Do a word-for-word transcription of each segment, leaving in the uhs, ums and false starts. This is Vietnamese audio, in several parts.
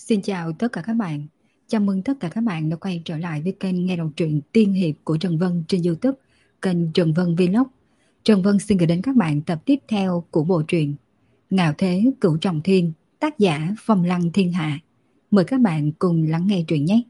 Xin chào tất cả các bạn. Chào mừng tất cả các bạn đã quay trở lại với kênh nghe đọc truyện tiên hiệp của Trần Vân trên YouTube, kênh Trần Vân Vlog. Trần Vân xin gửi đến các bạn tập tiếp theo của bộ truyện Ngạo Thế Cửu Trọng Thiên, tác giả Phong Lăng Thiên Hạ. Mời các bạn cùng lắng nghe truyện nhé.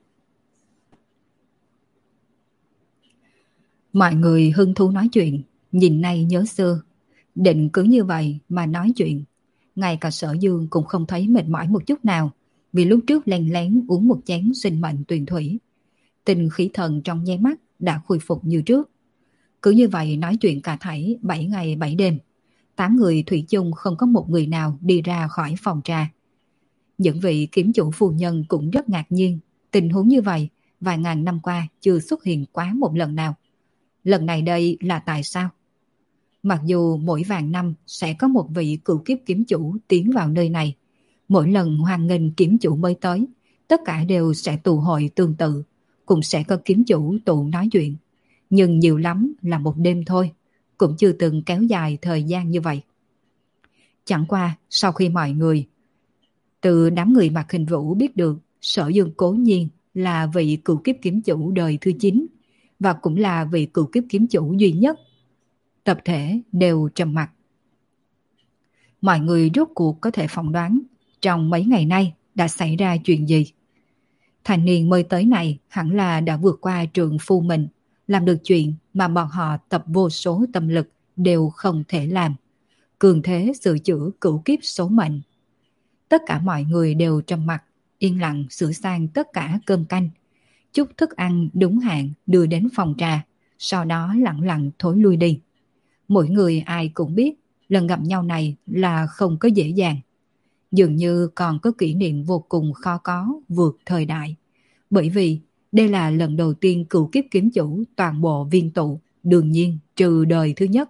Mọi người hứng thú nói chuyện, nhìn nay nhớ xưa. Định cứ như vậy mà nói chuyện. Ngay cả Sở Dương cũng không thấy mệt mỏi một chút nào, vì lúc trước lén lén uống một chén sinh mệnh tuyền thủy. Tinh khí thần trong nháy mắt đã khôi phục như trước. Cứ như vậy nói chuyện cả thảy bảy ngày bảy đêm. Tám người thủy chung không có một người nào đi ra khỏi phòng trà. Những vị kiếm chủ phu nhân cũng rất ngạc nhiên. Tình huống như vậy vài ngàn năm qua chưa xuất hiện quá một lần nào. Lần này đây là tại sao? Mặc dù mỗi vạn năm sẽ có một vị cựu kiếp kiếm chủ tiến vào nơi này, mỗi lần hoan nghênh kiếm chủ mới tới, tất cả đều sẽ tụ hội tương tự, cũng sẽ có kiếm chủ tụ nói chuyện. Nhưng nhiều lắm là một đêm thôi, cũng chưa từng kéo dài thời gian như vậy. Chẳng qua sau khi mọi người từ đám người Mạc Hình Vũ biết được Sở Dương cố nhiên là vị cựu kiếp kiếm chủ đời thứ chín, và cũng là vị cựu kiếp kiếm chủ duy nhất, tập thể đều trầm mặc. Mọi người rốt cuộc có thể phỏng đoán trong mấy ngày nay đã xảy ra chuyện gì. Thanh niên mới tới này hẳn là đã vượt qua trượng phu mình, làm được chuyện mà bọn họ tập vô số tâm lực đều không thể làm. Cường thế sửa chữa cửu kiếp số mệnh. Tất cả mọi người đều trầm mặc, yên lặng sửa sang tất cả cơm canh. Chút thức ăn đúng hạn đưa đến phòng trà, sau đó lặng lặng thối lui đi. Mỗi người ai cũng biết lần gặp nhau này là không có dễ dàng. Dường như còn có kỷ niệm vô cùng khó có vượt thời đại. Bởi vì đây là lần đầu tiên cựu kiếp kiếm chủ toàn bộ viên tụ, đương nhiên trừ đời thứ nhất.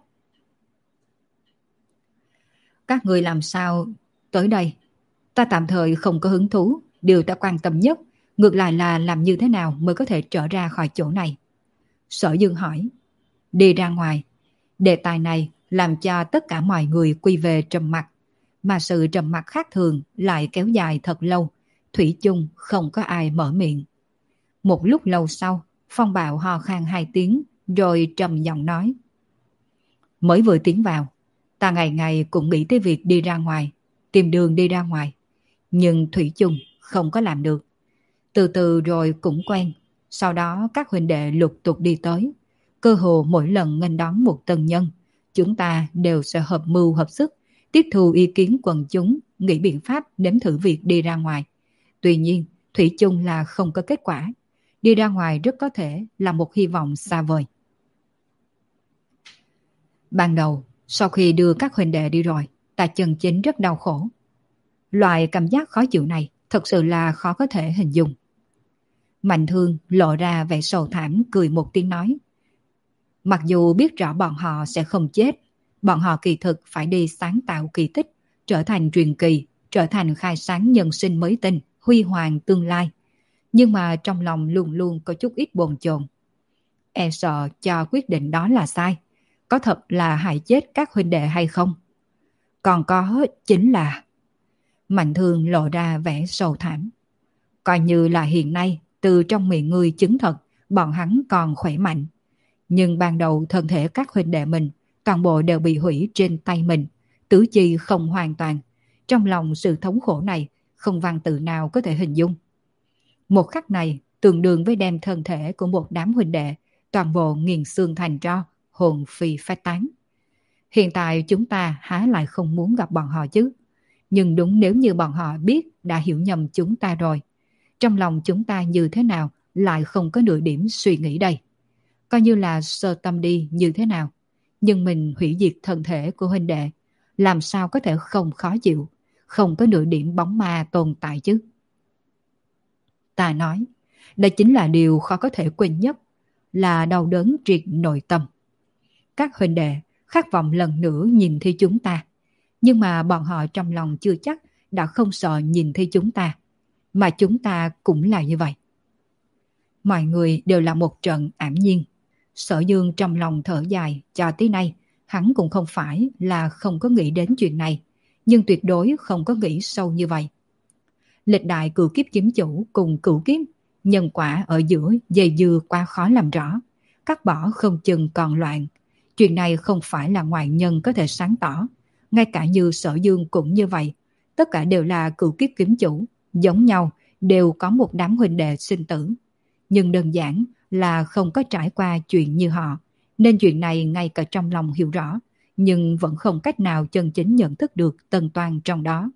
Các người làm sao tới đây? Ta tạm thời không có hứng thú, điều ta quan tâm nhất ngược lại là làm như thế nào mới có thể trở ra khỏi chỗ này. Sở Dương hỏi. Đi ra ngoài. Đề tài này làm cho tất cả mọi người quy về trầm mặc, mà sự trầm mặc khác thường lại kéo dài thật lâu, thủy chung không có ai mở miệng. Một lúc lâu sau, Phong Bạo ho khan hai tiếng rồi trầm giọng nói. Mới vừa tiến vào, ta ngày ngày cũng nghĩ tới việc đi ra ngoài, tìm đường đi ra ngoài, nhưng thủy chung không có làm được. Từ từ rồi cũng quen, sau đó các huynh đệ lục tục đi tới. Cơ hồ mỗi lần nghênh đón một tân nhân, chúng ta đều sẽ hợp mưu hợp sức, tiếp thu ý kiến quần chúng, nghĩ biện pháp nếm thử việc đi ra ngoài. Tuy nhiên, thủy chung là không có kết quả. Đi ra ngoài rất có thể là một hy vọng xa vời. Ban đầu, sau khi đưa các huynh đệ đi rồi, ta chân chính rất đau khổ. Loại cảm giác khó chịu này thật sự là khó có thể hình dung. Mạnh Thương lộ ra vẻ sầu thảm cười một tiếng nói. Mặc dù biết rõ bọn họ sẽ không chết, bọn họ kỳ thực phải đi sáng tạo kỳ tích, trở thành truyền kỳ, trở thành khai sáng nhân sinh mới tinh, huy hoàng tương lai. Nhưng mà trong lòng luôn luôn có chút ít bồn chồn. E sợ cho quyết định đó là sai. Có thật là hại chết các huynh đệ hay không? Còn có chính là... Mạnh Thương lộ ra vẻ sầu thảm. Coi như là hiện nay, từ trong miệng ngươi chứng thật, bọn hắn còn khỏe mạnh. Nhưng ban đầu thân thể các huynh đệ mình toàn bộ đều bị hủy trên tay mình, tứ chi không hoàn toàn. Trong lòng sự thống khổ này không văn tự nào có thể hình dung. Một khắc này tương đương với đem thân thể của một đám huynh đệ toàn bộ nghiền xương thành tro, hồn phi phách tán. Hiện tại chúng ta há lại không muốn gặp bọn họ chứ? Nhưng đúng, nếu như bọn họ biết đã hiểu nhầm chúng ta rồi, trong lòng chúng ta như thế nào lại không có nửa điểm suy nghĩ đây? Coi như là sơ tâm đi như thế nào, nhưng mình hủy diệt thân thể của huynh đệ, làm sao có thể không khó chịu, không có nửa điểm bóng ma tồn tại chứ? Ta nói, đây chính là điều khó có thể quên nhất, là đau đớn triệt nội tâm. Các huynh đệ khát vọng lần nữa nhìn thấy chúng ta, nhưng mà bọn họ trong lòng chưa chắc đã không sợ nhìn thấy chúng ta, mà chúng ta cũng là như vậy. Mọi người đều là một trận ảm nhiên. Sở Dương trong lòng thở dài, cho tới nay hắn cũng không phải là không có nghĩ đến chuyện này, nhưng tuyệt đối không có nghĩ sâu như vậy. Lịch đại cửu kiếp kiếm chủ cùng cửu kiếp, nhân quả ở giữa dây dưa quá khó làm rõ. Cắt bỏ không chừng còn loạn. Chuyện này không phải là ngoại nhân có thể sáng tỏ. Ngay cả như Sở Dương cũng như vậy. Tất cả đều là cửu kiếp kiếm chủ, giống nhau, đều có một đám huynh đệ sinh tử. Nhưng đơn giản là không có trải qua chuyện như họ, nên chuyện này ngay cả trong lòng hiểu rõ, nhưng vẫn không cách nào chân chính nhận thức được tân toan trong đó.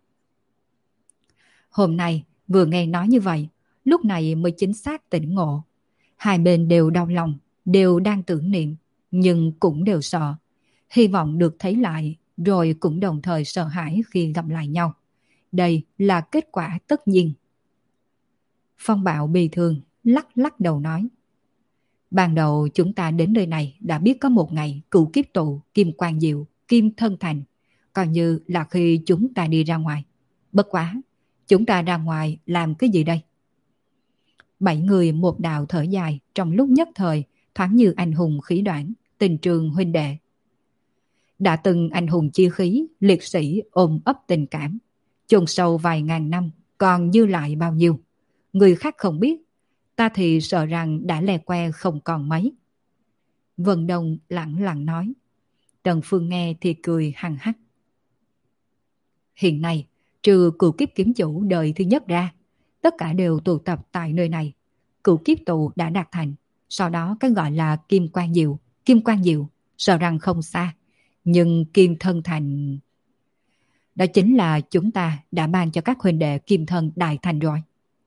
Hôm nay vừa nghe nói như vậy, lúc này mới chính xác tỉnh ngộ. Hai bên đều đau lòng, đều đang tưởng niệm, nhưng cũng đều sợ. Hy vọng được thấy lại, rồi cũng đồng thời sợ hãi khi gặp lại nhau. Đây là kết quả tất nhiên. Phong Bạo bi thương, lắc lắc đầu nói. Ban đầu chúng ta đến nơi này đã biết có một ngày cửu kiếp tụ, kim quang diệu, kim thân thành. Coi như là khi chúng ta đi ra ngoài. Bất quá, chúng ta ra ngoài làm cái gì đây? Bảy người một đạo thở dài, trong lúc nhất thời, thoáng như anh hùng khí đoạn, tình trường huynh đệ. Đã từng anh hùng chi khí, liệt sĩ ôm ấp tình cảm. Chôn sâu vài ngàn năm, còn dư lại bao nhiêu? Người khác không biết, ta thì sợ rằng đã lè que không còn mấy. Vân Đông lặng lặng nói. Tần Phương nghe thì cười hằng hắc. Hiện nay, trừ cửu kiếp kiếm chủ đời thứ nhất ra, tất cả đều tụ tập tại nơi này. Cửu kiếp tụ đã đạt thành, sau đó cái gọi là kim quang diệu, kim quang diệu, sợ rằng không xa. Nhưng kim thân thành... Đó chính là chúng ta đã ban cho các huynh đệ kim thân đại thành rồi.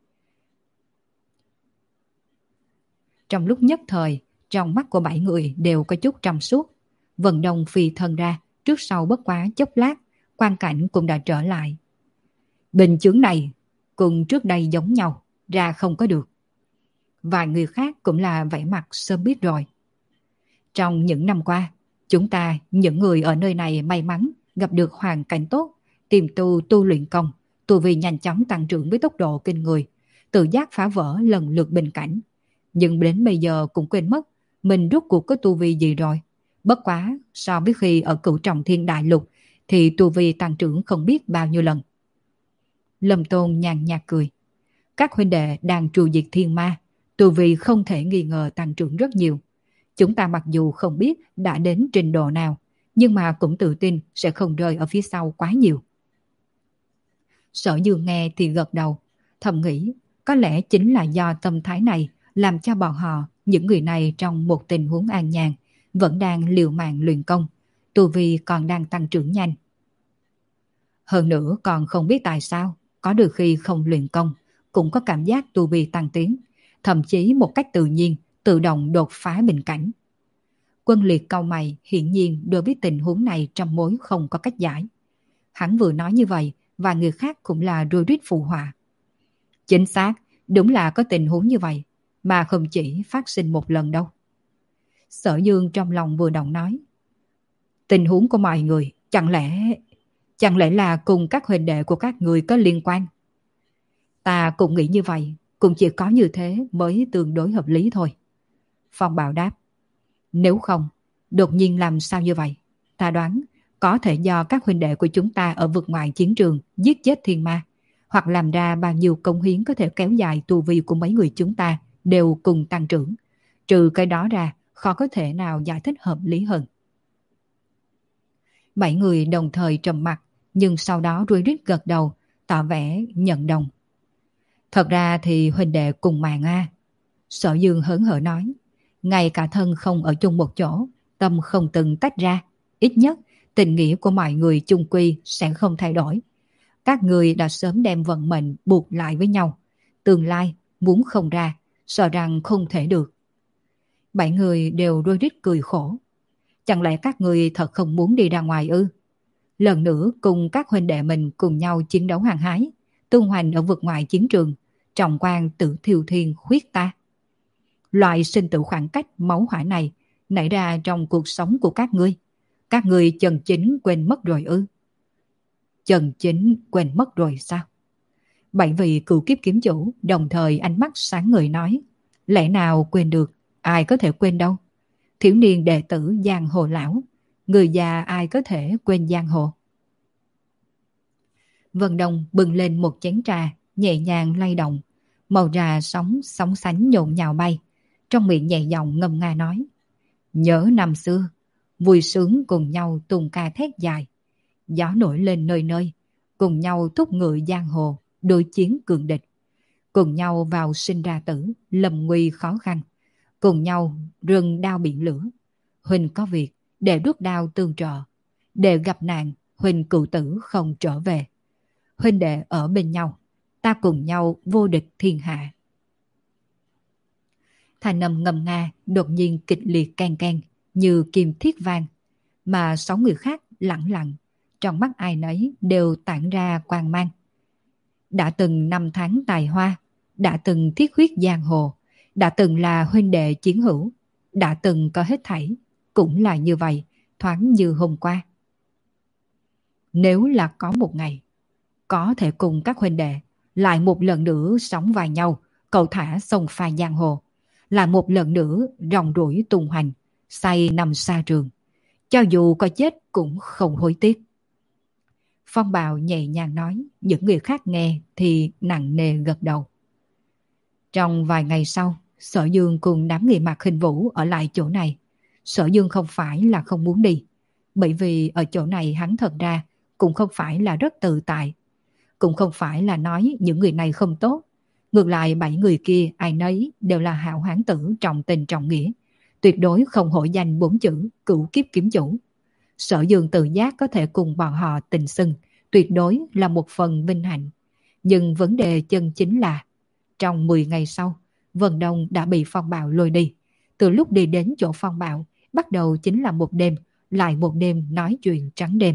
Trong lúc nhất thời, trong mắt của bảy người đều có chút trong suốt. Vân Đông phi thân ra, trước sau bất quá chốc lát, quang cảnh cũng đã trở lại. Bình chướng này cùng trước đây giống nhau, ra không có được. Vài người khác cũng là vẻ mặt sớm biết rồi. Trong những năm qua, chúng ta, những người ở nơi này may mắn gặp được hoàn cảnh tốt, tìm tu tu luyện công, tu vi nhanh chóng tăng trưởng với tốc độ kinh người, tự giác phá vỡ lần lượt bình cảnh. Nhưng đến bây giờ cũng quên mất mình rốt cuộc có tu vi gì rồi. Bất quá so với khi ở Cửu Trọng Thiên Đại Lục thì tu vi tăng trưởng không biết bao nhiêu lần. Lâm Tôn nhàn nhạt cười. Các huynh đệ đang trù diệt thiên ma, tu vi không thể nghi ngờ tăng trưởng rất nhiều. Chúng ta mặc dù không biết đã đến trình độ nào, nhưng mà cũng tự tin sẽ không rơi ở phía sau quá nhiều. Sở Dương nghe thì gật đầu, thầm nghĩ có lẽ chính là do tâm thái này làm cho bọn họ, những người này trong một tình huống an nhàn, vẫn đang liều mạng luyện công, tu vi còn đang tăng trưởng nhanh. Hơn nữa còn không biết tại sao, có đôi khi không luyện công, cũng có cảm giác tu vi tăng tiến, thậm chí một cách tự nhiên, tự động đột phá bình cảnh. Quân Liệt cau mày, hiển nhiên đối với tình huống này trong mối không có cách giải. Hắn vừa nói như vậy, và người khác cũng là rối rít phụ họa. Chính xác, đúng là có tình huống như vậy, mà không chỉ phát sinh một lần đâu. Sở Dương trong lòng vừa động nói. Tình huống của mọi người, chẳng lẽ... Chẳng lẽ là cùng các huynh đệ của các người có liên quan? Ta cũng nghĩ như vậy, cũng chỉ có như thế mới tương đối hợp lý thôi. Phong Bảo đáp. Nếu không, đột nhiên làm sao như vậy? Ta đoán có thể do các huynh đệ của chúng ta ở vực ngoại chiến trường giết chết thiên ma, hoặc làm ra bao nhiêu công hiến có thể kéo dài tu vi của mấy người chúng ta đều cùng tăng trưởng. Trừ cái đó ra, khó có thể nào giải thích hợp lý hơn. Bảy người đồng thời trầm mặt, nhưng sau đó rối rít gật đầu, tỏ vẻ nhận đồng. Thật ra thì huynh đệ cùng mạng a. Sở Dương hớn hở nói. Ngay cả thân không ở chung một chỗ, tâm không từng tách ra. Ít nhất, tình nghĩa của mọi người chung quy sẽ không thay đổi. Các người đã sớm đem vận mệnh buộc lại với nhau. Tương lai, muốn không ra, sợ rằng không thể được. Bảy người đều rối rít cười khổ. Chẳng lẽ các người thật không muốn đi ra ngoài ư? Lần nữa cùng các huynh đệ mình cùng nhau chiến đấu hăng hái, tung hoành ở vực ngoài chiến trường, trọng quan tự thiêu thiên khuyết ta. Loại sinh tử khoảng cách máu hỏa này nảy ra trong cuộc sống của các ngươi. Các ngươi chân chính quên mất rồi ư? Chân chính quên mất rồi sao? Bảy vị cửu kiếp kiếm chủ đồng thời ánh mắt sáng ngời nói. Lẽ nào quên được, ai có thể quên đâu? Thiếu niên đệ tử giang hồ lão, người già ai có thể quên giang hồ. Vân Đông bưng lên một chén trà, nhẹ nhàng lay động, màu trà sóng sóng sánh nhộn nhào bay, trong miệng nhẹ giọng ngâm nga nói: nhớ năm xưa, vui sướng cùng nhau tung ca thét dài, gió nổi lên nơi nơi, cùng nhau thúc ngựa giang hồ, đối chiến cường địch, cùng nhau vào sinh ra tử, lầm nguy khó khăn, cùng nhau rừng đao biển lửa. Huỳnh có việc để rút đao tương trợ, để gặp nạn Huỳnh cựu tử không trở về. Huynh đệ ở bên nhau, ta cùng nhau vô địch thiên hạ. Thanh âm ngầm nga đột nhiên kịch liệt can can như kim thiết vang, mà sáu người khác lặng lặng, trong mắt ai nấy đều tản ra quang mang. Đã từng năm tháng tài hoa, đã từng thiết huyết giang hồ, đã từng là huynh đệ chiến hữu, đã từng có hết thảy, cũng là như vậy, thoáng như hôm qua. Nếu là có một ngày, có thể cùng các huynh đệ lại một lần nữa sóng vai nhau, cầu thả sông pha giang hồ, lại một lần nữa rong ruổi tung hoành, say nằm xa trường, cho dù có chết cũng không hối tiếc. Phong Bào nhẹ nhàng nói, những người khác nghe thì nặng nề gật đầu. Trong vài ngày sau, Sở Dương cùng đám người Mạc Khinh Vũ ở lại chỗ này. Sở Dương không phải là không muốn đi, bởi vì ở chỗ này hắn thật ra cũng không phải là rất tự tại. Cũng không phải là nói những người này không tốt. Ngược lại bảy người kia ai nấy đều là hảo hán tử trọng tình trọng nghĩa, tuyệt đối không hổ danh bốn chữ cửu kiếp kiếm chủ. Sở Dương tự giác có thể cùng bọn họ tình xưng, tuyệt đối là một phần vinh hạnh. Nhưng vấn đề chân chính là, trong mười ngày sau, Vân Đông đã bị Phong Bạo lôi đi. Từ lúc đi đến chỗ Phong Bạo, bắt đầu chính là một đêm, lại một đêm nói chuyện trắng đêm.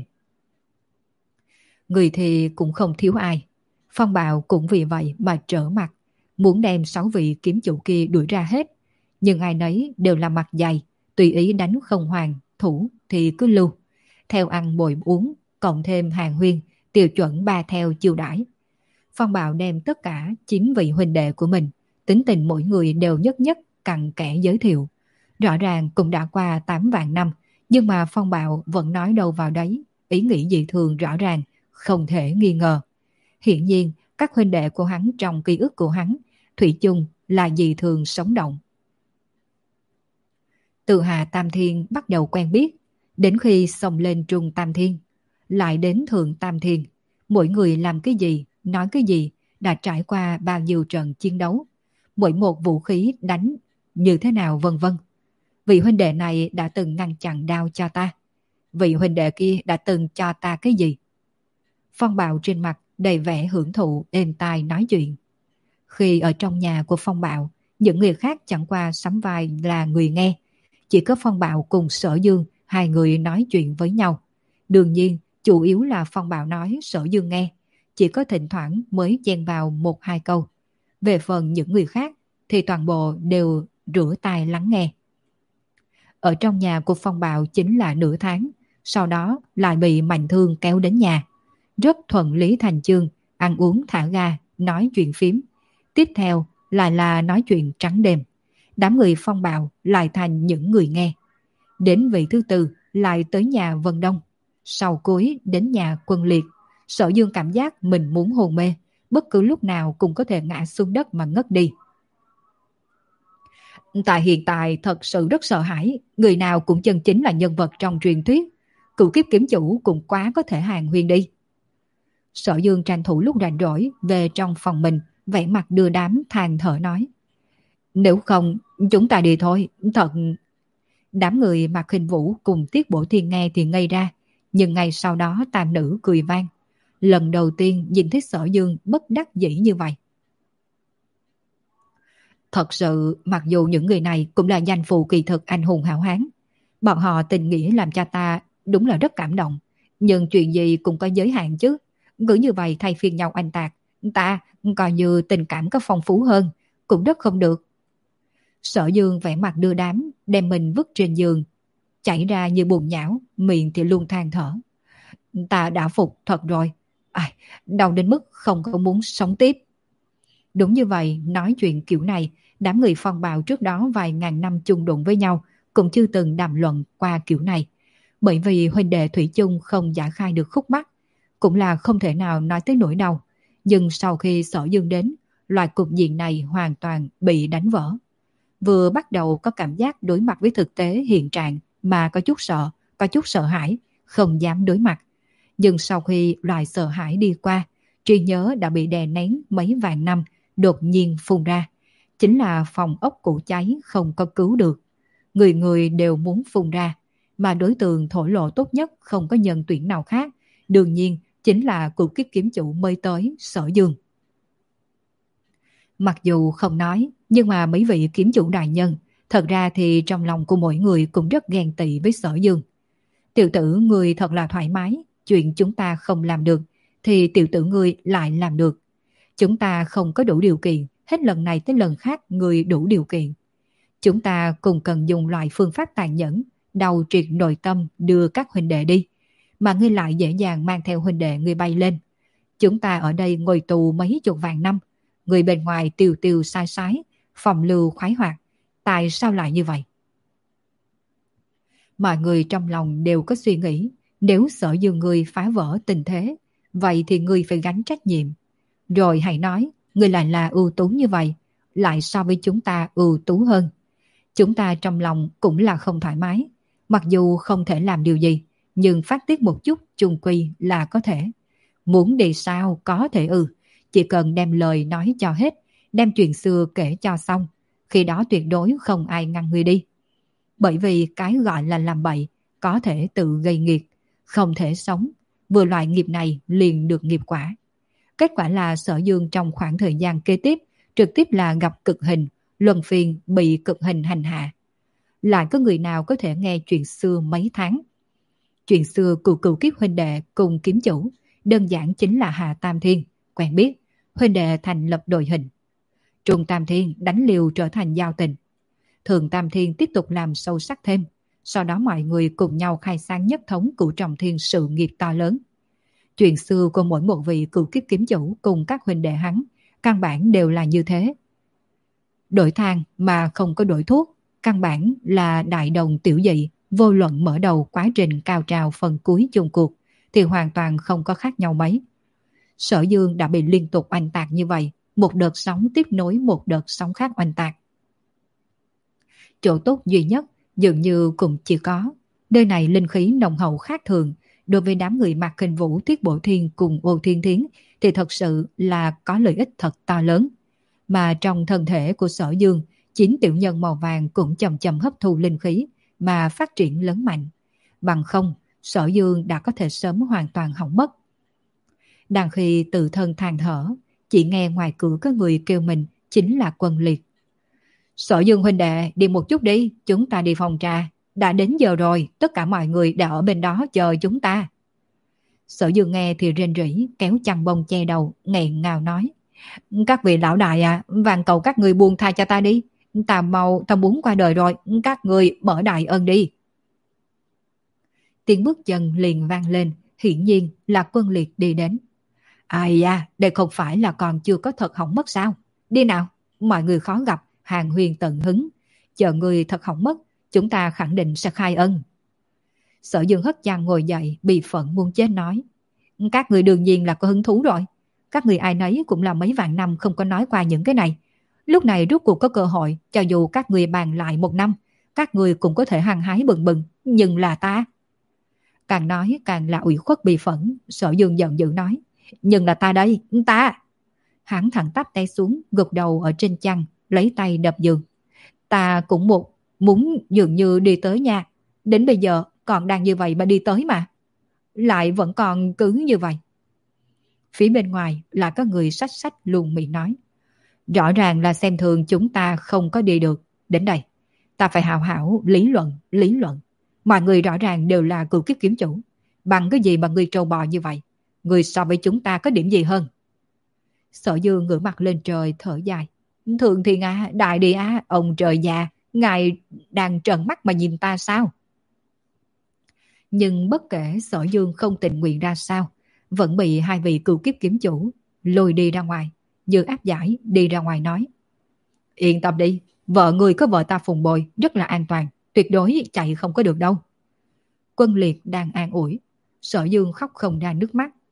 Người thì cũng không thiếu ai. Phong Bạo cũng vì vậy mà trở mặt, muốn đem sáu vị kiếm chủ kia đuổi ra hết. Nhưng ai nấy đều là mặt dày, tùy ý đánh không hoàn, thủ thì cứ lưu. Theo ăn bồi uống, cộng thêm hàng huyên, tiêu chuẩn ba theo chiêu đãi. Phong Bạo đem tất cả chín vị huynh đệ của mình, tính tình mỗi người đều nhất nhất cặn kẽ giới thiệu. Rõ ràng cũng đã qua tám vạn năm, nhưng mà Phong Bạo vẫn nói đâu vào đấy, ý nghĩ dị thường rõ ràng, không thể nghi ngờ. Hiển nhiên, các huynh đệ của hắn trong ký ức của hắn, thủy chung là dị thường sống động. Từ Hạ Tam Thiên bắt đầu quen biết, đến khi xông lên Trung Tam Thiên, lại đến Thượng Tam Thiên, mỗi người làm cái gì, nói cái gì, đã trải qua bao nhiêu trận chiến đấu, mỗi một vũ khí đánh như thế nào vân vân. Vị huynh đệ này đã từng ngăn chặn đao cho ta, vị huynh đệ kia đã từng cho ta cái gì. Phong Bạo trên mặt đầy vẻ hưởng thụ êm tai nói chuyện. Khi ở trong nhà của Phong Bạo, những người khác chẳng qua sắm vai là người nghe, chỉ có Phong Bạo cùng Sở Dương hai người nói chuyện với nhau. Đương nhiên, chủ yếu là Phong Bạo nói, Sở Dương nghe, chỉ có thỉnh thoảng mới chen vào một hai câu. Về phần những người khác thì toàn bộ đều rửa tai lắng nghe. Ở trong nhà của Phong Bạo chính là nửa tháng, sau đó lại bị Mạnh Thương kéo đến nhà. Rất thuận lý thành chương, ăn uống thả ga, nói chuyện phím. Tiếp theo lại là nói chuyện trắng đêm. Đám người Phong Bạo lại thành những người nghe. Đến vị thứ tư lại tới nhà Vân Đông. Sau cuối đến nhà Quân Liệt. Sở Dương cảm giác mình muốn hôn mê, bất cứ lúc nào cũng có thể ngã xuống đất mà ngất đi. Tại hiện tại thật sự rất sợ hãi, người nào cũng chân chính là nhân vật trong truyền thuyết. Cửu kiếp kiếm chủ cũng quá có thể hàng huyên đi. Sở Dương tranh thủ lúc rảnh rỗi về trong phòng mình, vẻ mặt đưa đám than thở nói. Nếu không, chúng ta đi thôi, thật... Đám người Mạc Khinh Vũ cùng Tiết Bổ Thiên nghe thì ngây ra, nhưng ngay sau đó tam nữ cười vang. Lần đầu tiên nhìn thấy Sở Dương bất đắc dĩ như vậy. Thật sự, mặc dù những người này cũng là danh phù kỳ thực anh hùng hảo hán, bọn họ tình nghĩa làm cho ta đúng là rất cảm động, nhưng chuyện gì cũng có giới hạn chứ. Cứ như vậy thay phiên nhau anh tạc, ta coi như tình cảm có phong phú hơn, cũng rất không được. Sở Dương vẻ mặt đưa đám, đem mình vứt trên giường, chảy ra như buồn nhão, miệng thì luôn than thở. Ta đã phục thật rồi, à, đau đến mức không có muốn sống tiếp. Đúng như vậy, nói chuyện kiểu này, đám người Phong Bạo trước đó vài ngàn năm chung đụng với nhau, cũng chưa từng đàm luận qua kiểu này. Bởi vì huynh đệ thủy chung không giải khai được khúc mắc, cũng là không thể nào nói tới nỗi đau. Nhưng sau khi Sở Dương đến, loại cục diện này hoàn toàn bị đánh vỡ. Vừa bắt đầu có cảm giác đối mặt với thực tế hiện trạng mà có chút sợ, có chút sợ hãi, không dám đối mặt. Nhưng sau khi loại sợ hãi đi qua, trí nhớ đã bị đè nén mấy vạn năm, đột nhiên phun ra. Chính là phòng ốc cũ cháy không có cứu được. Người người đều muốn phun ra, mà đối tượng thổ lộ tốt nhất không có nhân tuyển nào khác. Đương nhiên chính là cụ kiếp kiếm chủ mới tới Sở Dương. Mặc dù không nói, nhưng mà mấy vị kiếm chủ đại nhân, thật ra thì trong lòng của mỗi người cũng rất ghen tị với Sở Dương. Tiểu tử người thật là thoải mái, chuyện chúng ta không làm được, thì tiểu tử người lại làm được. Chúng ta không có đủ điều kiện, hết lần này tới lần khác người đủ điều kiện. Chúng ta cùng cần dùng loại phương pháp tàn nhẫn, đầu triệt nội tâm đưa các huynh đệ đi, mà ngươi lại dễ dàng mang theo huynh đệ người bay lên. Chúng ta ở đây ngồi tù mấy chục vạn năm, người bên ngoài tiều tiều sai sái, phòng lưu khoái hoạt. Tại sao lại như vậy? Mọi người trong lòng đều có suy nghĩ, nếu Sở Dương người phá vỡ tình thế, vậy thì người phải gánh trách nhiệm. Rồi hãy nói, người lại là ưu tú như vậy, lại so với chúng ta ưu tú hơn. Chúng ta trong lòng cũng là không thoải mái, mặc dù không thể làm điều gì, nhưng phát tiết một chút chung quy là có thể. Muốn đi sao có thể ư, chỉ cần đem lời nói cho hết, đem chuyện xưa kể cho xong, khi đó tuyệt đối không ai ngăn người đi. Bởi vì cái gọi là làm bậy có thể tự gây nghiệt, không thể sống, vừa loại nghiệp này liền được nghiệp quả. Kết quả là Sở Dương trong khoảng thời gian kế tiếp trực tiếp là gặp cực hình, luân phiên bị cực hình hành hạ. Lại có người nào có thể nghe chuyện xưa mấy tháng? Chuyện xưa cựu cựu kiếp huynh đệ cùng kiếm chủ, đơn giản chính là Hạ Tam Thiên, quen biết, huynh đệ thành lập đội hình. Trung Tam Thiên đánh liều trở thành giao tình. Thường Tam Thiên tiếp tục làm sâu sắc thêm, sau đó mọi người cùng nhau khai sáng nhất thống cửu trọng thiên sự nghiệp to lớn. Chuyện xưa của mỗi một vị cựu kiếp kiếm chủ cùng các huynh đệ hắn, căn bản đều là như thế. Đổi thang mà không có đổi thuốc, căn bản là đại đồng tiểu dị, vô luận mở đầu quá trình cao trào phần cuối chung cuộc, thì hoàn toàn không có khác nhau mấy. Sở Dương đã bị liên tục oanh tạc như vậy, một đợt sóng tiếp nối một đợt sóng khác oanh tạc. Chỗ tốt duy nhất dường như cũng chỉ có, nơi này linh khí nồng hậu khác thường, đối với đám người Mạc Khinh Vũ, Thiết Bổ Thiên cùng Ô Thiên Thiến thì thật sự là có lợi ích thật to lớn. Mà trong thân thể của Sở Dương, chín tiểu nhân màu vàng cũng chậm chậm hấp thu linh khí mà phát triển lớn mạnh. Bằng không, Sở Dương đã có thể sớm hoàn toàn hỏng mất. Đang khi tự thân than thở, chỉ nghe ngoài cửa có người kêu mình chính là Quân Liệt. Sở Dương huynh đệ, đi một chút đi, chúng ta đi phòng trà. Đã đến giờ rồi, tất cả mọi người đã ở bên đó chờ chúng ta. Sở Dương nghe thì rên rỉ, kéo chăn bông che đầu, nghẹn ngào nói. Các vị lão đại à, van cầu các người buông tha cho ta đi. Ta mau, ta muốn qua đời rồi, các người mở đại ân đi. Tiếng bước chân liền vang lên, hiển nhiên là Quân Liệt đi đến. Ai da, đây không phải là còn chưa có thật hỏng mất sao? Đi nào, mọi người khó gặp, hàng huyền tận hứng. Chờ người thật hỏng mất, chúng ta khẳng định sẽ khai ân. Sở Dương hất chăn ngồi dậy, bị phận muốn chết nói. Các người đương nhiên là có hứng thú rồi. Các người ai nấy cũng là mấy vạn năm không có nói qua những cái này. Lúc này rốt cuộc có cơ hội, cho dù các người bàn lại một năm, các người cũng có thể hăng hái bừng bừng, nhưng là ta. Càng nói càng là ủy khuất bị phẫn, Sở Dương giận dữ nói. Nhưng là ta đây, ta. Hắn thẳng tắp tay xuống, gục đầu ở trên chăn, lấy tay đập giường. Ta cũng một muốn dường như đi tới nhà. Đến bây giờ còn đang như vậy mà đi tới mà. Lại vẫn còn cứ như vậy. Phía bên ngoài là có người sách sách luôn miệng nói. Rõ ràng là xem thường chúng ta không có đi được. Đến đây, ta phải hào hảo lý luận, lý luận. Mọi người rõ ràng đều là cựu kiếp kiếm chủ. Bằng cái gì mà người trâu bò như vậy? Người so với chúng ta có điểm gì hơn? Sở Dương ngửa mặt lên trời thở dài. Thường thì à, đại đi á, ông trời già, ngài đang trợn mắt mà nhìn ta sao? Nhưng bất kể Sở Dương không tình nguyện ra sao, vẫn bị hai vị cựu kiếp kiếm chủ lôi đi ra ngoài, như áp giải đi ra ngoài nói. Yên tâm đi, vợ người có vợ ta phụng bồi, rất là an toàn, tuyệt đối chạy không có được đâu. Quân Liệt đang an ủi, Sở Dương khóc không ra nước mắt.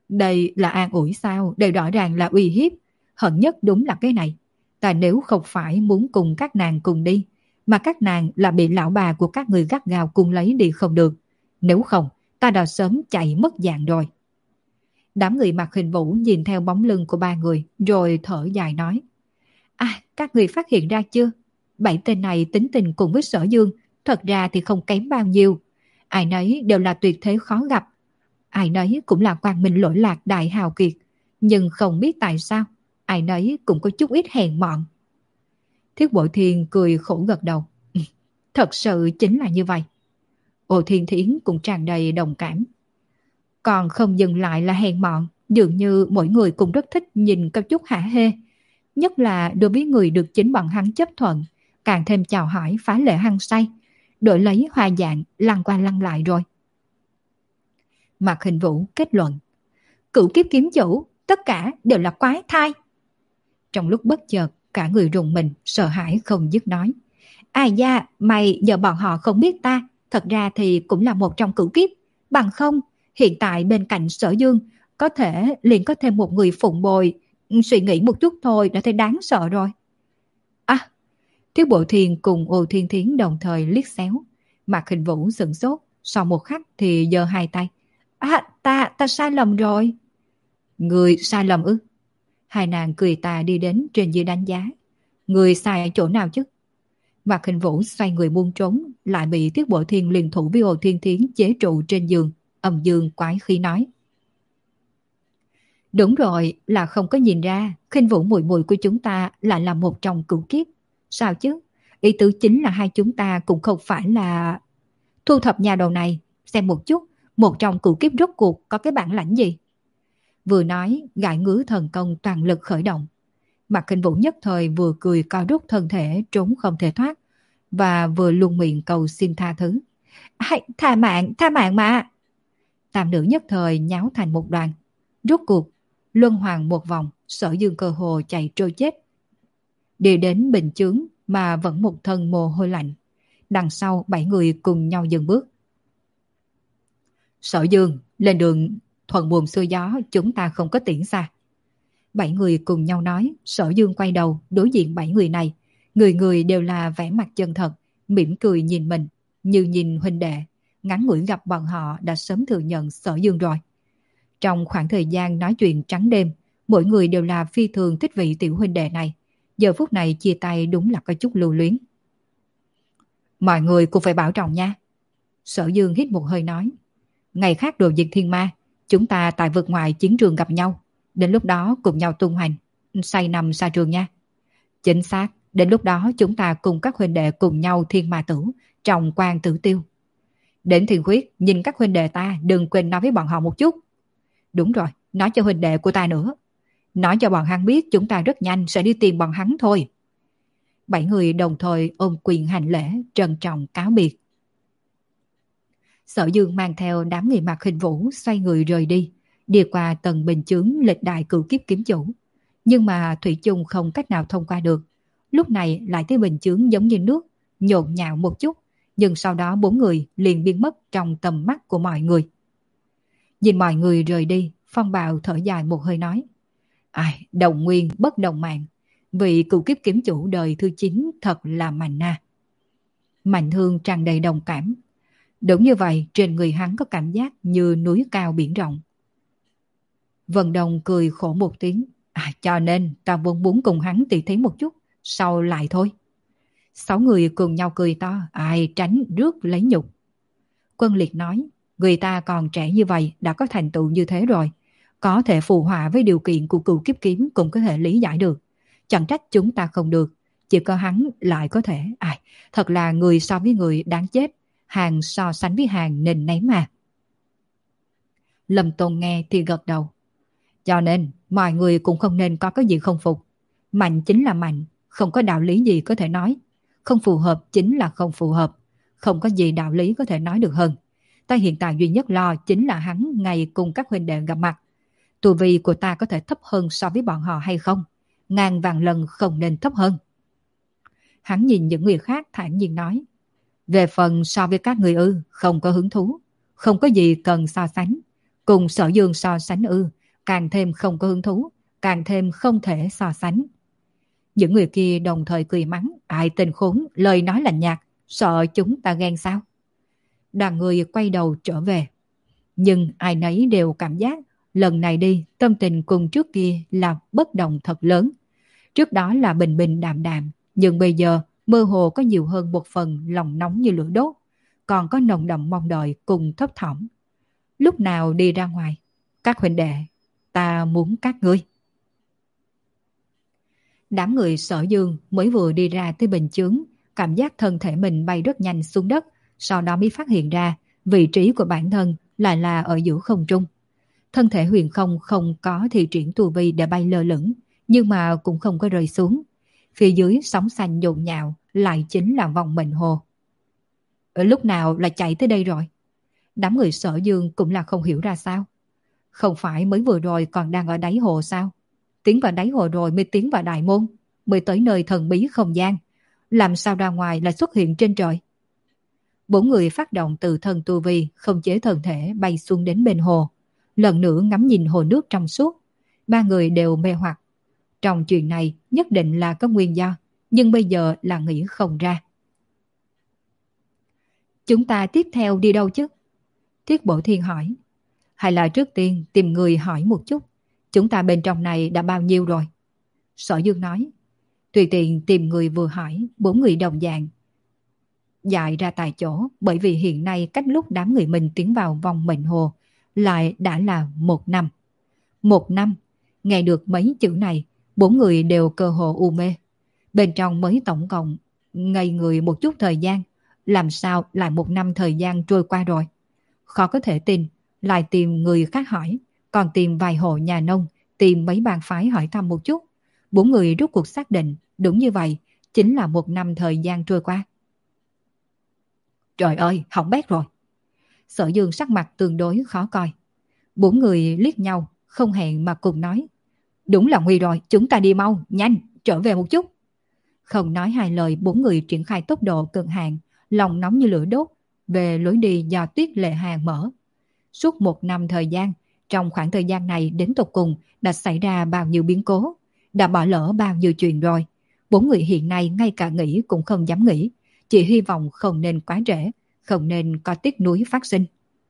Đây là an ủi sao? Đây rõ ràng là uy hiếp. Hận nhất đúng là cái này. Ta nếu không phải muốn cùng các nàng cùng đi, mà các nàng là bị lão bà của các người gắt gao cùng lấy đi không được. Nếu không, ta đã sớm chạy mất dạng rồi. Đám người mặc hình vũ nhìn theo bóng lưng của ba người, rồi thở dài nói. À, các người phát hiện ra chưa? Bảy tên này tính tình cùng với Sở Dương, thật ra thì không kém bao nhiêu. Ai nấy đều là tuyệt thế khó gặp. Ai nấy cũng là quang minh lỗi lạc đại hào kiệt. Nhưng không biết tại sao, ai nấy cũng có chút ít hèn mọn. Thiết Bội Thiên cười khổ gật đầu. Thật sự chính là như vậy. Ô Thiên Thiến cũng tràn đầy đồng cảm. Còn không dừng lại là hèn mọn, dường như mỗi người cũng rất thích nhìn có chút hả hê. Nhất là đối với người được chính bọn hắn chấp thuận, càng thêm chào hỏi phá lệ hăng say, đổi lấy hoa dạng lăn qua lăn lại rồi. Mạc Hình Vũ kết luận, cửu kiếp kiếm chủ, tất cả đều là quái thai. Trong lúc bất chợt, cả người rùng mình, sợ hãi không dứt nói. Ai da, mày giờ bọn họ không biết ta, thật ra thì cũng là một trong cửu kiếp. Bằng không, hiện tại bên cạnh Sở Dương, có thể liền có thêm một người phụng bồi. Suy nghĩ một chút thôi đã thấy đáng sợ rồi. À, Thiếu Bộ Thiên cùng Ô Thiên Thiến đồng thời liếc xéo. Mạc Hình Vũ sửng sốt, sau một khắc thì giơ hai tay. À, ta, ta sai lầm rồi. Người sai lầm ư? Hai nàng cười tà đi đến trên dưới đánh giá. Người sai ở chỗ nào chứ? Mạc Hình Vũ xoay người buông trốn, lại bị Tiết Bộ Thiên liền thủ với Ô Thiên Thiến chế trụ trên giường, âm dương quái khí nói. Đúng rồi, là không có nhìn ra, Khinh Vũ muội muội của chúng ta lại là một trong cửu kiếp. Sao chứ? Ý tứ chính là hai chúng ta cũng không phải là... Thu thập nhà đầu này, xem một chút, một trong cửu kiếp rốt cuộc có cái bản lãnh gì? Vừa nói, gãi ngứa thần công toàn lực khởi động. Mạc Khinh Vũ nhất thời vừa cười co rút thân thể trốn không thể thoát, và vừa luôn miệng cầu xin tha thứ. Hãy, tha mạng, tha mạng mà! Tam nữ nhất thời nháo thành một đoàn. Rốt cuộc, luân hoàng một vòng, Sở Dương cơ hồ chạy trôi chết. Đi đến bình chướng mà vẫn một thân mồ hôi lạnh. Đằng sau bảy người cùng nhau dừng bước. Sở Dương, lên đường thuận buồm xuôi gió, chúng ta không có tiễn xa. Bảy người cùng nhau nói. Sở Dương quay đầu đối diện bảy người này. Người người đều là vẻ mặt chân thật, mỉm cười nhìn mình, như nhìn huynh đệ. Ngắn ngủi gặp bọn họ đã sớm thừa nhận Sở Dương rồi. Trong khoảng thời gian nói chuyện trắng đêm, mỗi người đều là phi thường thích vị tiểu huynh đệ này. Giờ phút này chia tay đúng là có chút lưu luyến. Mọi người cũng phải bảo trọng nha. Sở Dương hít một hơi nói. Ngày khác đồ diệt thiên ma, chúng ta tại vực ngoài chiến trường gặp nhau. Đến lúc đó cùng nhau tung hoành, say nằm xa trường nha. Chính xác, đến lúc đó chúng ta cùng các huynh đệ cùng nhau thiên ma tử, trọng quan tử tiêu. Đến Thiên Khuyết, nhìn các huynh đệ ta, đừng quên nói với bọn họ một chút. Đúng rồi, nói cho huynh đệ của ta nữa. Nói cho bọn hắn biết chúng ta rất nhanh sẽ đi tìm bọn hắn thôi. Bảy người đồng thời ôm quyền hành lễ, trân trọng cáo biệt. Sở Dương mang theo đám người Mạc Hình Vũ xoay người rời đi, đi qua tầng bình chướng lịch đại cửu kiếp kiếm chủ. Nhưng mà thủy chung không cách nào thông qua được. Lúc này lại thấy bình chướng giống như nước, nhộn nhạo một chút, nhưng sau đó bốn người liền biến mất trong tầm mắt của mọi người. Nhìn mọi người rời đi, Phong Bào thở dài một hơi nói. Ai, đồng nguyên bất đồng mạng, vị cửu kiếp kiếm chủ đời thứ chín thật là mạnh na. Mạnh Hương tràn đầy đồng cảm. Đúng như vậy, trên người hắn có cảm giác như núi cao biển rộng. Vân Đồng cười khổ một tiếng. À, cho nên ta vốn muốn cùng hắn tỉ thí một chút, sau lại thôi. Sáu người cùng nhau cười to, ai tránh rước lấy nhục. Quân Liệt nói, người ta còn trẻ như vậy đã có thành tựu như thế rồi. Có thể phù hòa với điều kiện của cửu kiếp kiếm cũng có thể lý giải được. Chẳng trách chúng ta không được. Chỉ có hắn lại có thể. Ai, thật là người so với người đáng chết. Hàng so sánh với hàng nên nấy mà. Lâm Tôn nghe thì gật đầu. Cho nên mọi người cũng không nên có cái gì không phục. Mạnh chính là mạnh, không có đạo lý gì có thể nói. Không phù hợp chính là không phù hợp. Không có gì đạo lý có thể nói được hơn. Ta hiện tại duy nhất lo chính là hắn ngày cùng các huynh đệ gặp mặt. Tu vi của ta có thể thấp hơn so với bọn họ hay không? Ngàn vạn lần không nên thấp hơn. Hắn nhìn những người khác thản nhiên nói. Về phần so với các người ư, không có hứng thú. Không có gì cần so sánh. Cùng Sở Dương so sánh ư? Càng thêm không có hứng thú, càng thêm không thể so sánh. Những người kia đồng thời cười mắng, ai tên khốn, lời nói lạnh nhạt, sợ chúng ta ghen sao? Đoàn người quay đầu trở về. Nhưng ai nấy đều cảm giác lần này đi tâm tình cùng trước kia là bất đồng thật lớn. Trước đó là bình bình đạm đạm, nhưng bây giờ mơ hồ có nhiều hơn một phần lòng nóng như lửa đốt, còn có nồng đậm mong đợi cùng thấp thỏm. Lúc nào đi ra ngoài? Các huynh đệ, ta muốn các ngươi. Đám người Sở Dương mới vừa đi ra tới bình chướng, cảm giác thân thể mình bay rất nhanh xuống đất, sau đó mới phát hiện ra vị trí của bản thân lại là ở giữa không trung. Thân thể huyền không không có thi triển tu vi để bay lơ lửng, nhưng mà cũng không có rơi xuống. Phía dưới sóng xanh nhộn nhạo lại chính là vòng mệnh hồ. Ở lúc nào là chạy tới đây rồi? Đám người Sở Dương cũng là không hiểu ra sao. Không phải mới vừa rồi còn đang ở đáy hồ sao? Tiến vào đáy hồ rồi mới tiến vào đại môn, mới tới nơi thần bí không gian. Làm sao ra ngoài lại xuất hiện trên trời? Bốn người phát động từ thân tu vi, không chế thân thể bay xuống đến bên hồ. Lần nữa ngắm nhìn hồ nước trong suốt. Ba người đều mê hoặc. Trong chuyện này nhất định là có nguyên do, nhưng bây giờ là nghĩ không ra. Chúng ta tiếp theo đi đâu chứ? Thiết Bổ Thiên hỏi. Hay là trước tiên tìm người hỏi một chút, chúng ta bên trong này đã bao nhiêu rồi? Sở Dương nói. Tùy tiện tìm người vừa hỏi, bốn người đồng dạng dại ra tại chỗ, bởi vì hiện nay cách lúc đám người mình tiến vào vòng mệnh hồ lại đã là một năm. Một năm, nghe được mấy chữ này, bốn người đều cơ hồ u mê. Bên trong mới tổng cộng ngây người một chút thời gian, làm sao lại một năm thời gian trôi qua rồi? Khó có thể tin, lại tìm người khác hỏi, còn tìm vài hộ nhà nông, tìm mấy bang phái hỏi thăm một chút. Bốn người rút cuộc xác định, đúng như vậy, chính là một năm thời gian trôi qua. Trời ơi, hỏng bét rồi. Sở Dương sắc mặt tương đối khó coi. Bốn người liếc nhau, không hẹn mà cùng nói. Đúng là nguy rồi, chúng ta đi mau, nhanh, trở về một chút. Không nói hai lời, bốn người triển khai tốc độ cực hạn, lòng nóng như lửa đốt, về lối đi do Tuyết Lệ Hàng mở. Suốt một năm thời gian, trong khoảng thời gian này đến tột cùng đã xảy ra bao nhiêu biến cố, đã bỏ lỡ bao nhiêu chuyện rồi. Bốn người hiện nay ngay cả nghĩ cũng không dám nghĩ, chỉ hy vọng không nên quá trễ, không nên có tiếc nuối phát sinh.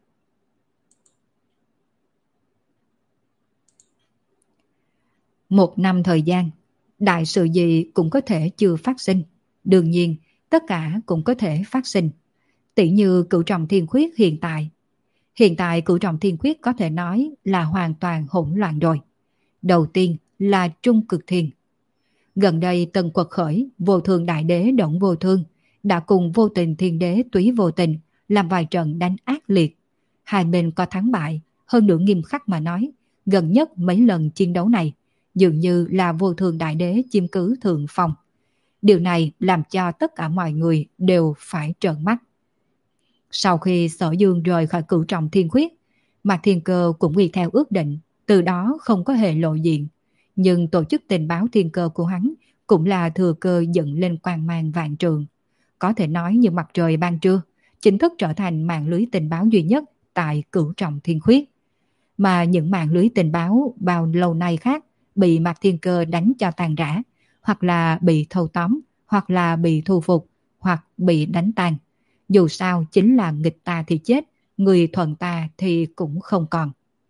Một năm thời gian, đại sự gì cũng có thể chưa phát sinh. Đương nhiên, tất cả cũng có thể phát sinh. Tỷ như Cửu Trọng Thiên Khuyết hiện tại. Hiện tại Cửu Trọng Thiên Khuyết có thể nói là hoàn toàn hỗn loạn rồi. Đầu tiên là Trung Cực Thiên. Gần đây tần quật khởi, Vô Thường Đại Đế Động Vô Thương đã cùng Vô Tình Thiên Đế Túy Vô Tình làm vài trận đánh ác liệt. Hai bên có thắng bại, hơn nữa nghiêm khắc mà nói, gần nhất mấy lần chiến đấu này dường như là Vô Thường Đại Đế chiếm cứ thượng phong. Điều này làm cho tất cả mọi người đều phải trợn mắt. Sau khi Sở Dương rời khỏi Cửu Trọng Thiên Khuyết, Mạc Thiên Cơ cũng quy theo ước định, từ đó không có hề lộ diện. Nhưng tổ chức tình báo thiên cơ của hắn cũng là thừa cơ dựng lên quang mang vạn trường. Có thể nói như mặt trời ban trưa, chính thức trở thành mạng lưới tình báo duy nhất tại Cửu Trọng Thiên Khuyết. Mà những mạng lưới tình báo bao lâu nay khác bị Mạc Thiên Cơ đánh cho tàn rã, hoặc là bị thâu tóm, hoặc là bị thu phục, hoặc bị đánh tan. Dù sao chính là nghịch ta thì chết, người thuận ta thì cũng không còn.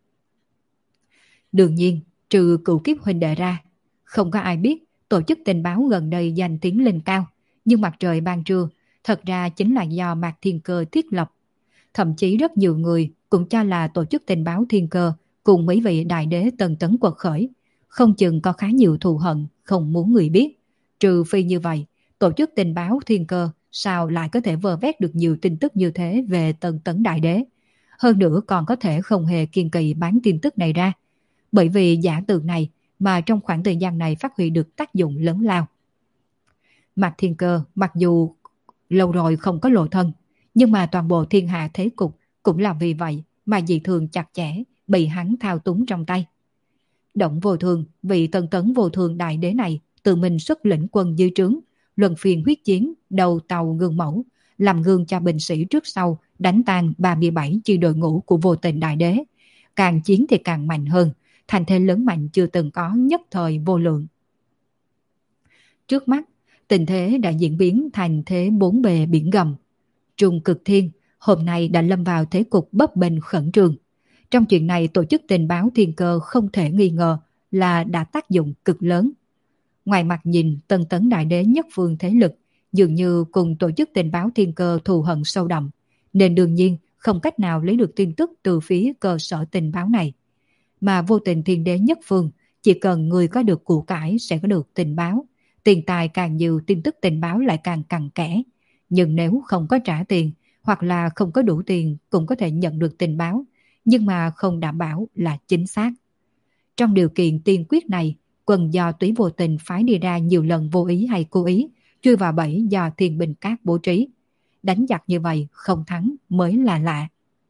Đương nhiên, trừ Cửu Kiếp huynh đệ ra, không có ai biết tổ chức tình báo gần đây danh tiếng lên cao, nhưng mặt trời ban trưa thật ra chính là do Mạc Thiên Cơ thiết lập. Thậm chí rất nhiều người cũng cho là tổ chức tình báo Thiên Cơ cùng mấy vị đại đế tần tấn quật khởi, không chừng có khá nhiều thù hận không muốn người biết. Trừ phi như vậy, tổ chức tình báo Thiên Cơ sao lại có thể vơ vét được nhiều tin tức như thế về tần tấn đại đế. Hơn nữa còn có thể không hề kiên kỳ bán tin tức này ra. Bởi vì giả tượng này mà trong khoảng thời gian này phát huy được tác dụng lớn lao. Mạc Thiên Cơ mặc dù lâu rồi không có lộ thân, nhưng mà toàn bộ thiên hạ thế cục cũng là vì vậy mà dị thường chặt chẽ, bị hắn thao túng trong tay. Động Vô Thường, vị tần tấn vô thường đại đế này tự mình xuất lĩnh quân dư trướng, luân phiên huyết chiến, đầu tàu gương mẫu, làm gương cho binh sĩ trước sau, đánh tan ba mươi bảy chi đội ngũ của Vô Tình đại đế, càng chiến thì càng mạnh hơn, thành thế lớn mạnh chưa từng có, nhất thời vô lượng. Trước mắt, tình thế đã diễn biến thành thế bốn bề biển gầm. Trung Cực Thiên hôm nay đã lâm vào thế cục bấp bênh khẩn trương. Trong chuyện này, tổ chức tình báo Thiên Cơ không thể nghi ngờ là đã tác dụng cực lớn. Ngoài mặt nhìn, Tân Tấn Đại Đế nhất phương thế lực dường như cùng tổ chức tình báo Thiên Cơ thù hận sâu đậm, nên đương nhiên không cách nào lấy được tin tức từ phía cơ sở tình báo này. Mà Vô Tình Thiên Đế nhất phương, chỉ cần người có được của cải sẽ có được tình báo. Tiền tài càng nhiều, tin tức tình báo lại càng cặn kẽ. Nhưng nếu không có trả tiền hoặc là không có đủ tiền cũng có thể nhận được tình báo, nhưng mà không đảm bảo là chính xác. Trong điều kiện tiên quyết này, quân do Túy Vô Tình phái đi ra nhiều lần vô ý hay cố ý, chui vào bẫy do Thiên Binh Các bố trí. Đánh giặc như vậy không thắng mới là lạ.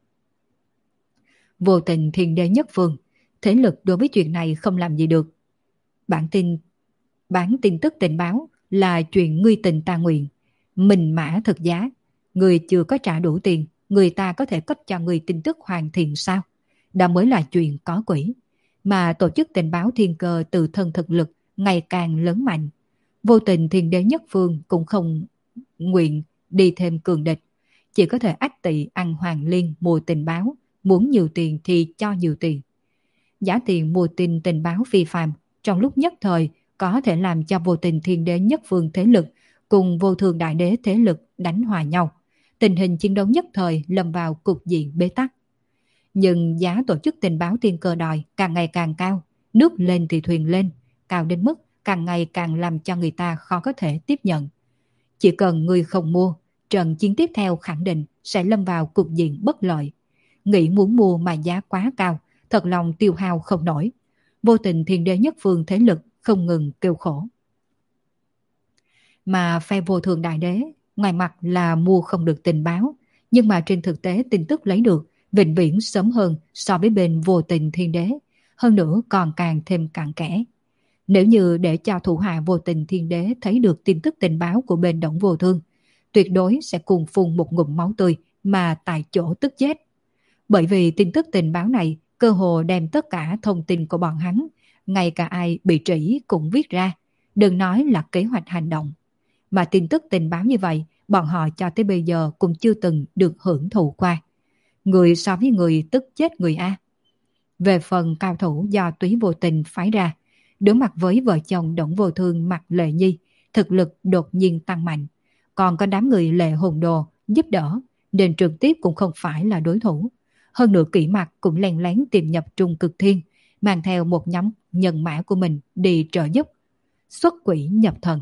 Vô Tình Thiên Đế nhất phương, thế lực đối với chuyện này không làm gì được. Bản tin Bán tin tức tình báo là chuyện ngươi tình ta nguyện, mình mã thực giá. Người chưa có trả đủ tiền, người ta có thể cấp cho người tin tức hoàn thiện sao? Đó mới là chuyện có quỷ. Mà tổ chức tình báo Thiên Cơ từ thân thực lực ngày càng lớn mạnh. Vô Tình Thiên Đế nhất phương cũng không nguyện đi thêm cường địch, chỉ có thể ách tị ăn hoàng liên mua tình báo, muốn nhiều tiền thì cho nhiều tiền. Giá tiền mua tin tình báo phi phàm trong lúc nhất thời có thể làm cho Vô Tình Thiên Đế nhất phương thế lực cùng Vô Thường Đại Đế thế lực đánh hòa nhau. Tình hình chiến đấu nhất thời lâm vào cục diện bế tắc. Nhưng giá tổ chức tình báo Thiên Cơ đòi càng ngày càng cao, nước lên thì thuyền lên, cao đến mức càng ngày càng làm cho người ta khó có thể tiếp nhận. Chỉ cần người không mua, trận chiến tiếp theo khẳng định sẽ lâm vào cục diện bất lợi. Nghĩ muốn mua mà giá quá cao, thật lòng tiêu hao không nổi. Vô Tình Thiên Đế nhất phương thế lực không ngừng kêu khổ. Mà phe Vô Thường Đại Đế, ngoài mặt là mua không được tình báo, nhưng mà trên thực tế tin tức lấy được vĩnh viễn sớm hơn so với bên Vô Tình Thiên Đế, hơn nữa còn càng thêm cặn kẽ. Nếu như để cho thủ hạ Vô Tình Thiên Đế thấy được tin tức tình báo của bên Đổng Vô Thương, tuyệt đối sẽ cùng phun một ngụm máu tươi mà tại chỗ tức chết. Bởi vì tin tức tình báo này cơ hồ đem tất cả thông tin của bọn hắn, ngay cả ai bị trĩ cũng viết ra, đừng nói là kế hoạch hành động. Mà tin tức tình báo như vậy, bọn họ cho tới bây giờ cũng chưa từng được hưởng thụ qua. Người so với người tức chết người A. Về phần cao thủ do Túy Vô Tình phái ra, đối mặt với vợ chồng Đổng Vô Thương Mạc Lệ Nhi, thực lực đột nhiên tăng mạnh. Còn có đám người Lệ Hồn Đồ giúp đỡ, nên trực tiếp cũng không phải là đối thủ. Hơn nữa Kỷ Mặc cũng lén lén tìm nhập Trung Cực Thiên, mang theo một nhóm nhân mã của mình đi trợ giúp. Xuất quỷ nhập thần.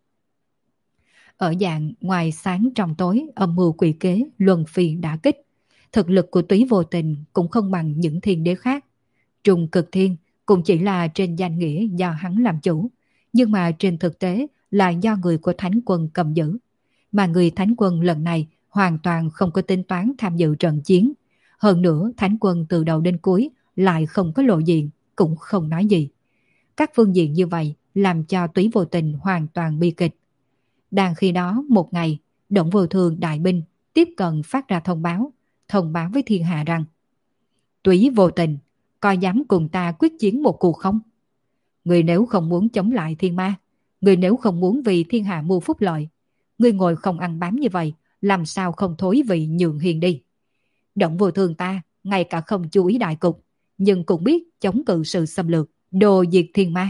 Ở dạng ngoài sáng trong tối, âm mưu quỷ kế, luân phiên đả kích. Thực lực của Túy Vô Tình cũng không bằng những thiên đế khác. Trung Cực Thiên cũng chỉ là trên danh nghĩa do hắn làm chủ, nhưng mà trên thực tế là do người của Thánh Quân cầm giữ. Mà người Thánh Quân lần này hoàn toàn không có tính toán tham dự trận chiến. Hơn nữa Thánh Quân từ đầu đến cuối lại không có lộ diện, cũng không nói gì. Các phương diện như vậy làm cho Túy Vô Tình hoàn toàn bi kịch. Đang khi đó một ngày, Đổng Vô Thương đại binh tiếp cận phát ra thông báo, thông báo với thiên hạ rằng: Túy Vô Tình, có dám cùng ta quyết chiến một cuộc không? Người nếu không muốn chống lại thiên ma, người nếu không muốn vì thiên hạ mưu phúc lợi, người ngồi không ăn bám như vậy, làm sao không thối vị nhượng hiền đi. Đổng Vô Thương ta ngay cả không chú ý đại cục, nhưng cũng biết chống cự sự xâm lược, đồ diệt thiên ma.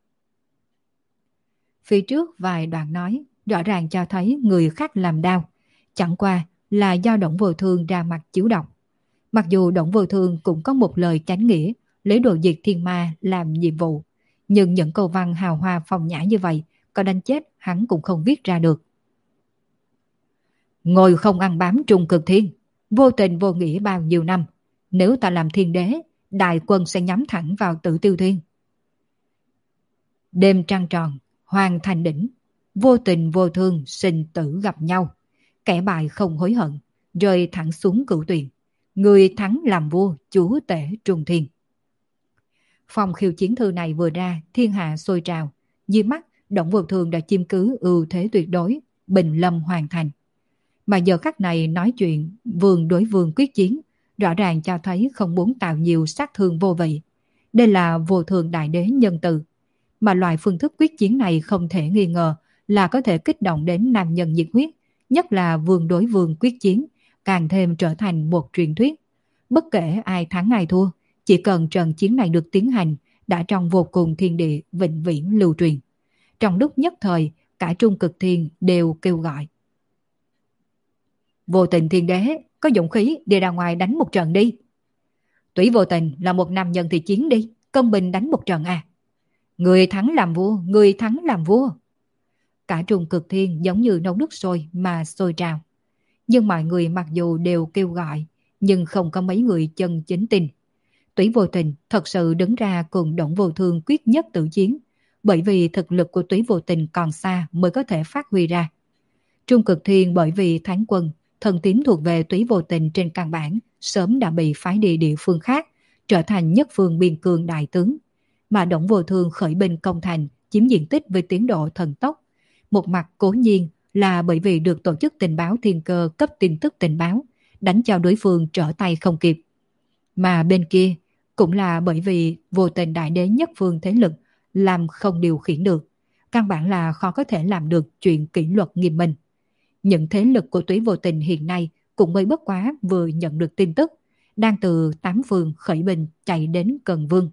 Phía trước vài đoạn nói rõ ràng cho thấy người khác làm đau, chẳng qua là do Đổng Vô Thương ra mặt chiếu độc. Mặc dù Đổng Vô Thương cũng có một lời chánh nghĩa lấy đồ diệt thiên ma làm nhiệm vụ, nhưng những câu văn hào hoa phong nhã như vậy, có đánh chết hắn cũng không viết ra được. Ngồi không ăn bám Trung Cực Thiên, vô tình vô nghĩa bao nhiêu năm, nếu ta làm thiên đế, đại quân sẽ nhắm thẳng vào Tử Tiêu Thiên. Đêm trăng tròn, Hoàng Thành Đỉnh, vô tình vô thương sinh tử gặp nhau, kẻ bại không hối hận, rơi thẳng xuống cửu tuyền, người thắng làm vua, chúa tể trung thiên. Phòng khiêu chiến thư này vừa ra, thiên hạ sôi trào, dưới mắt Đổng Vô Thương đã chiếm cứ ưu thế tuyệt đối, bình lâm hoàn thành. Mà giờ khắc này nói chuyện vương đối vương quyết chiến, rõ ràng cho thấy không muốn tạo nhiều sát thương vô vị. Đây là vô thường đại đế nhân từ, mà loại phương thức quyết chiến này không thể nghi ngờ là có thể kích động đến nam nhân nhiệt huyết, nhất là vương đối vương quyết chiến, càng thêm trở thành một truyền thuyết. Bất kể ai thắng ai thua, chỉ cần trận chiến này được tiến hành, đã trong vô cùng thiên địa vĩnh viễn lưu truyền. Trong lúc nhất thời, cả Trung Cực Thiên đều kêu gọi. Vô Tình Thiên Đế, có dũng khí đi ra ngoài đánh một trận đi. Tủy Vô Tình là một nam nhân thì chiến đi, công bình đánh một trận à. Người thắng làm vua, người thắng làm vua. Cả Trung Cực Thiên giống như nấu nước sôi mà sôi trào. Nhưng mọi người mặc dù đều kêu gọi, nhưng không có mấy người chân chính tin. Tủy Vô Tình thật sự đứng ra cùng Đổng Vô Thương quyết nhất tử chiến, bởi vì thực lực của Tủy Vô Tình còn xa mới có thể phát huy ra. Trung Cực Thiên bởi vì Thánh Quân, thần tín thuộc về Tủy Vô Tình trên căn bản sớm đã bị phái đi địa phương khác, trở thành nhất phương biên cương đại tướng, mà Đổng Vô Thương khởi binh công thành, chiếm diện tích với tiến độ thần tốc. Một mặt cố nhiên là bởi vì được tổ chức tình báo Thiên Cơ cấp tin tức tình báo, đánh cho đối phương trở tay không kịp. Mà bên kia cũng là bởi vì Vô Tình đại đế nhất phương thế lực làm không điều khiển được, căn bản là khó có thể làm được chuyện kỷ luật nghiêm minh. Những thế lực của Tủy Vô Tình hiện nay cũng mới bất quá vừa nhận được tin tức, đang từ tám phương khởi binh chạy đến Cần Vương.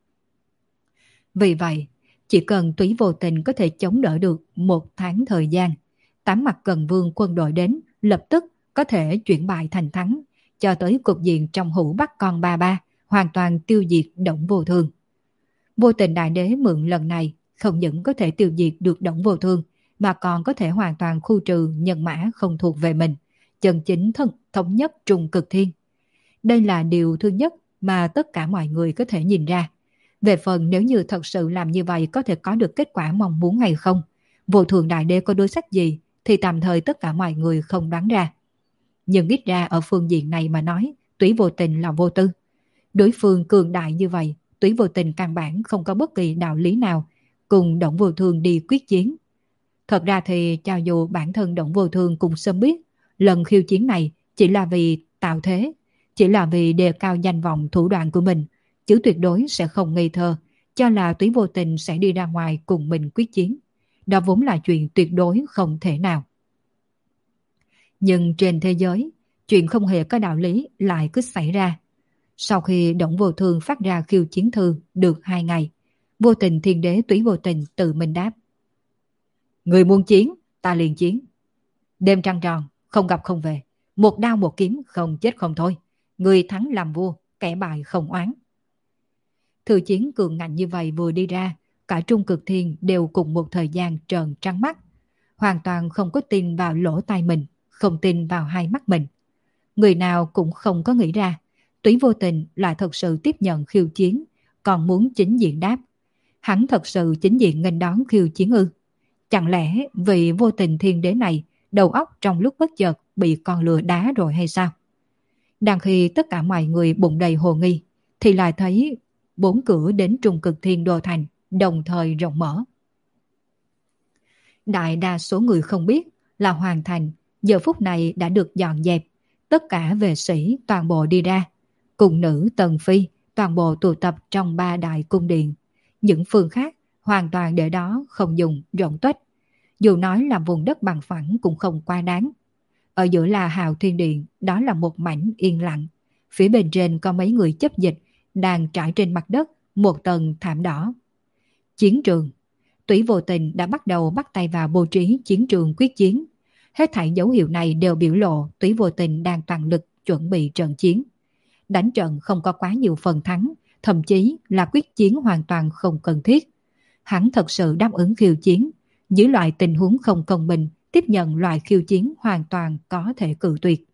Vì vậy, chỉ cần Tủy Vô Tình có thể chống đỡ được một tháng thời gian, tám mặt Cần Vương quân đội đến lập tức có thể chuyển bại thành thắng, cho tới cục diện trong hữu bắt con ba ba, hoàn toàn tiêu diệt Đổng Vô Thương. Vô Tình đại đế mượn lần này không những có thể tiêu diệt được Đổng Vô Thương, mà còn có thể hoàn toàn khu trừ nhân mã không thuộc về mình, chân chính thân thống nhất Trung Cực Thiên. Đây là điều thứ nhất mà tất cả mọi người có thể nhìn ra. Về phần nếu như thật sự làm như vậy có thể có được kết quả mong muốn hay không, Vô Thường đại đế có đối sách gì thì tạm thời tất cả mọi người không đoán ra. Nhưng ít ra ở phương diện này mà nói, Tủy Vô Tình là vô tư. Đối phương cường đại như vậy, Tủy Vô Tình căn bản không có bất kỳ đạo lý nào cùng Đổng Vô Thương đi quyết chiến. Thật ra thì cho dù bản thân Đổng Vô Thương cũng sớm biết lần khiêu chiến này chỉ là vì tạo thế, chỉ là vì đề cao danh vọng thủ đoạn của mình, chứ tuyệt đối sẽ không ngây thơ cho là Tủy Vô Tình sẽ đi ra ngoài cùng mình quyết chiến. Đó vốn là chuyện tuyệt đối không thể nào. Nhưng trên thế giới, chuyện không hề có đạo lý lại cứ xảy ra. Sau khi Đổng Vô Thương phát ra khiêu chiến thư được hai ngày, Vô Tình Thiên Đế Tủy Vô Tình tự mình đáp. Người muốn chiến, ta liền chiến. Đêm trăng tròn, không gặp không về. Một đao một kiếm, không chết không thôi. Người thắng làm vua, kẻ bại không oán. Thư chiến cường ngạnh như vậy vừa đi ra, cả Trung Cực Thiên đều cùng một thời gian trợn trắng mắt. Hoàn toàn không có tin vào lỗ tai mình, không tin vào hai mắt mình. Người nào cũng không có nghĩ ra, Tủy Vô Tình lại thật sự tiếp nhận khiêu chiến, còn muốn chính diện đáp. Hắn thật sự chính diện nghênh đón khiêu chiến ư? Chẳng lẽ vị Vô Tình Thiên Đế này đầu óc trong lúc bất chợt bị con lừa đá rồi hay sao? Đang khi tất cả mọi người bụng đầy hồ nghi, thì lại thấy bốn cửa đến Trung Cực Thiên Đô Thành đồng thời rộng mở. Đại đa số người không biết là Hoàng Thành giờ phút này đã được dọn dẹp, tất cả vệ sĩ toàn bộ đi ra, cùng nữ tần phi toàn bộ tụ tập trong ba đại cung điện. Những phương khác hoàn toàn để đó không dùng rộng tuếch, dù nói là vùng đất bằng phẳng cũng không quá đáng. Ở giữa là Hạo Thiên Điện, đó là một mảnh yên lặng. Phía bên trên có mấy người chấp dịch đang trải trên mặt đất một tầng thảm đỏ. Chiến trường. Tủy Vô Tình đã bắt đầu bắt tay vào bố trí chiến trường quyết chiến. Hết thảy dấu hiệu này đều biểu lộ Tủy Vô Tình đang toàn lực chuẩn bị trận chiến. Đánh trận không có quá nhiều phần thắng, thậm chí là quyết chiến hoàn toàn không cần thiết. Hắn thật sự đáp ứng khiêu chiến, dưới loại tình huống không công bình, tiếp nhận loại khiêu chiến hoàn toàn có thể cự tuyệt.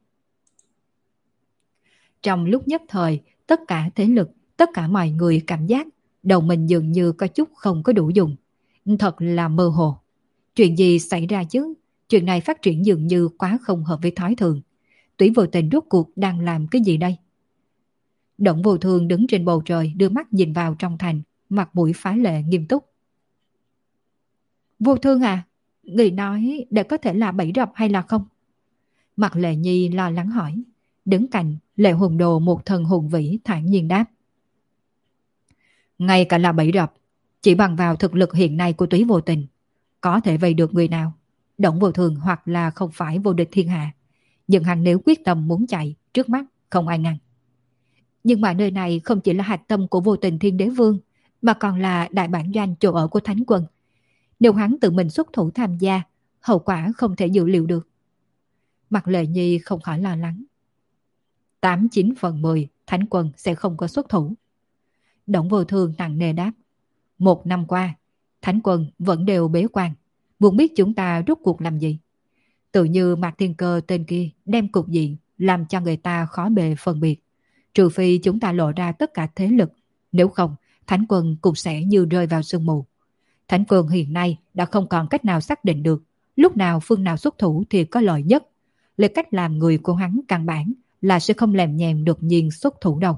Trong lúc nhất thời, tất cả thế lực, tất cả mọi người cảm giác đầu mình dường như có chút không có đủ dùng. Thật là mơ hồ. Chuyện gì xảy ra chứ? Chuyện này phát triển dường như quá không hợp với thói thường. Tủy Vô Tình rốt cuộc đang làm cái gì đây? Đổng Vô Thương đứng trên bầu trời đưa mắt nhìn vào trong thành, mặt mũi phá lệ nghiêm túc. Vô Thương à, người nói để có thể là bẫy rập hay là không? Mặt Lệ Nhi lo lắng hỏi. Đứng cạnh Lệ Hùng Đồ một thân hùng vĩ thản nhiên đáp. Ngay cả là bẫy rập, chỉ bằng vào thực lực hiện nay của Túy Vô Tình, có thể vây được người nào? Động Vô Thường hoặc là không phải vô địch thiên hạ, nhưng hắn nếu quyết tâm muốn chạy, trước mắt không ai ngăn. Nhưng mà nơi này không chỉ là hạch tâm của Vô Tình Thiên Đế Vương, mà còn là đại bản doanh chỗ ở của Thánh Quân. Nếu hắn tự mình xuất thủ tham gia, hậu quả không thể dự liệu được. Mặt Lệ Nhi không khỏi lo lắng. Tám chín phần mười Thánh Quân sẽ không có xuất thủ. Động Vô Thường nặng nề đáp. Một năm qua, Thánh Quân vẫn đều bế quan, muốn biết chúng ta rút cuộc làm gì. Tự như Mạc Thiên Cơ tên kia đem cục diện làm cho người ta khó bề phân biệt. Trừ phi chúng ta lộ ra tất cả thế lực, nếu không, Thánh Quân cũng sẽ như rơi vào sương mù. Thánh Quân hiện nay đã không còn cách nào xác định được lúc nào phương nào xuất thủ thì có lợi nhất. Lấy cách làm người của hắn căn bản là sẽ không lèm nhèm đột nhiên xuất thủ đâu.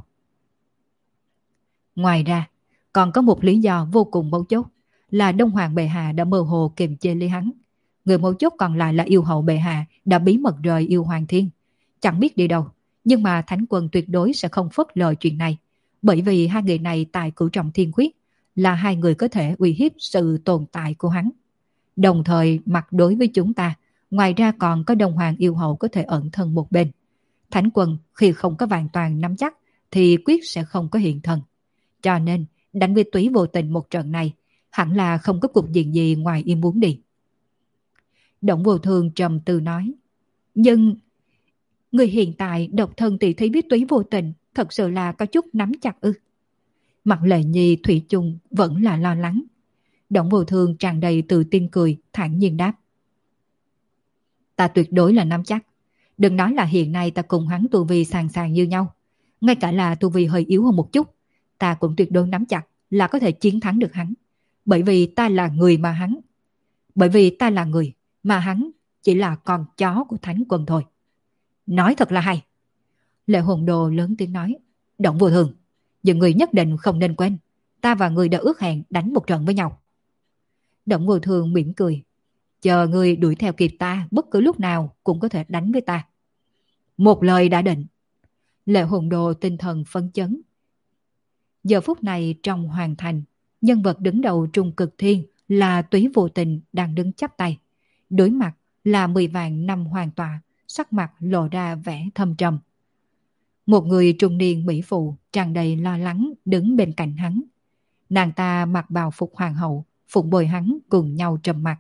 Ngoài ra, còn có một lý do vô cùng mấu chốt là Đông Hoàng bệ hạ đã mơ hồ kiềm chế lấy hắn. Người mấu chốt còn lại là yêu hậu bệ hạ đã bí mật rời yêu Hoàng Thiên. Chẳng biết đi đâu, nhưng mà Thánh Quân tuyệt đối sẽ không phớt lờ chuyện này, bởi vì hai người này tại Cửu Trọng Thiên Quyết là hai người có thể uy hiếp sự tồn tại của hắn. Đồng thời mặt đối với chúng ta, ngoài ra còn có Đông Hoàng yêu hậu có thể ẩn thân một bên. Thánh Quân khi không có hoàn toàn nắm chắc thì quyết sẽ không có hiện thân. Cho nên đánh với Túy Vô Tình một trận này hẳn là không có cục diện gì ngoài ý muốn đi. Động Vô Thường trầm tư nói. Nhưng người hiện tại độc thân tỷ thí biết Túy Vô Tình thật sự là có chút nắm chặt ư? Mặt Lệ Nhi thủy chung vẫn là lo lắng. Động Vô Thường tràn đầy tự tin cười, thản nhiên đáp. Ta tuyệt đối là nắm chắc. Đừng nói là hiện nay ta cùng hắn tu vi sàng sàng như nhau. Ngay cả là tu vi hơi yếu hơn một chút, ta cũng tuyệt đối nắm chặt là có thể chiến thắng được hắn. Bởi vì ta là người mà hắn. Bởi vì ta là người mà hắn chỉ là con chó của Thánh Quân thôi. Nói thật là hay. Lệ Hồn Đồ lớn tiếng nói. Động Vô Thường, nhưng người nhất định không nên quên, ta và người đã ước hẹn đánh một trận với nhau. Động Vô Thường mỉm cười. Chờ người đuổi theo kịp ta, bất cứ lúc nào cũng có thể đánh với ta. Một lời đã định. Lệ Hồn Đồ tinh thần phấn chấn. Giờ phút này trong hoàng thành, nhân vật đứng đầu Trung Cực Thiên là Túy Vô Tình đang đứng chắp tay. Đối mặt là mười vạn năm hoàng tọa, sắc mặt lộ ra vẻ thâm trầm. Một người trung niên mỹ phụ tràn đầy lo lắng đứng bên cạnh hắn. Nàng ta mặc bào phục hoàng hậu, phụng bồi hắn cùng nhau trầm mặc.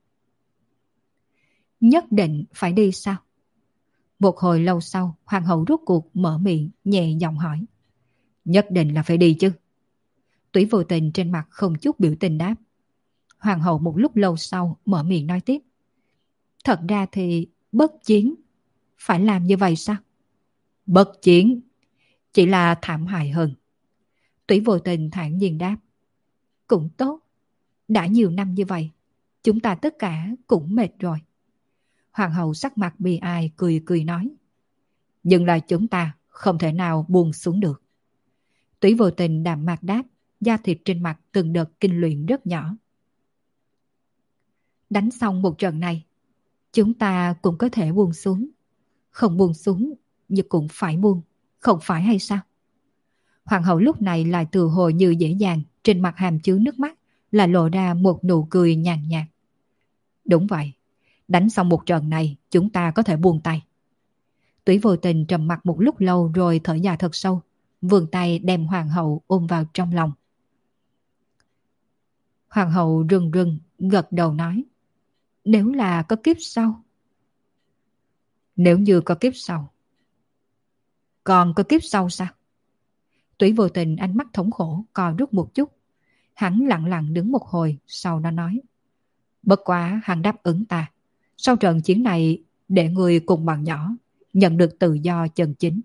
Nhất định phải đi sao? Một hồi lâu sau, hoàng hậu rốt cuộc mở miệng nhẹ giọng hỏi. Nhất định là phải đi chứ. Túy Vô Tình trên mặt không chút biểu tình đáp. Hoàng hậu một lúc lâu sau mở miệng nói tiếp. Thật ra thì bất chiến. Phải làm như vậy sao? Bất chiến. Chỉ là thảm hại hơn. Túy Vô Tình thản nhiên đáp. Cũng tốt. Đã nhiều năm như vậy, chúng ta tất cả cũng mệt rồi. Hoàng hậu sắc mặt bi ai cười cười nói. Nhưng là chúng ta không thể nào buông xuống được. Túy Vô Tình đạm mạc đáp, da thịt trên mặt từng đợt kinh luyện rất nhỏ. Đánh xong một trận này, chúng ta cũng có thể buông xuống. Không buông xuống, nhưng cũng phải buông, không phải hay sao? Hoàng hậu lúc này lại từ hồi như dễ dàng, trên mặt hàm chứa nước mắt, là lộ ra một nụ cười nhàn nhạt. Đúng vậy, đánh xong một trận này, chúng ta có thể buông tay. Túy Vô Tình trầm mặt một lúc lâu rồi thở dài thật sâu, vươn tay đem hoàng hậu ôm vào trong lòng. Hoàng hậu rưng rưng gật đầu nói. Nếu là có kiếp sau. Nếu như có kiếp sau. Còn có kiếp sau sao? Túy Vô Tình ánh mắt thống khổ co rút một chút. Hắn lặng lặng đứng một hồi, sau đó nói. Bất quá hắn đáp ứng ta. Sau trận chiến này, để người cùng bằng nhỏ nhận được tự do chân chính.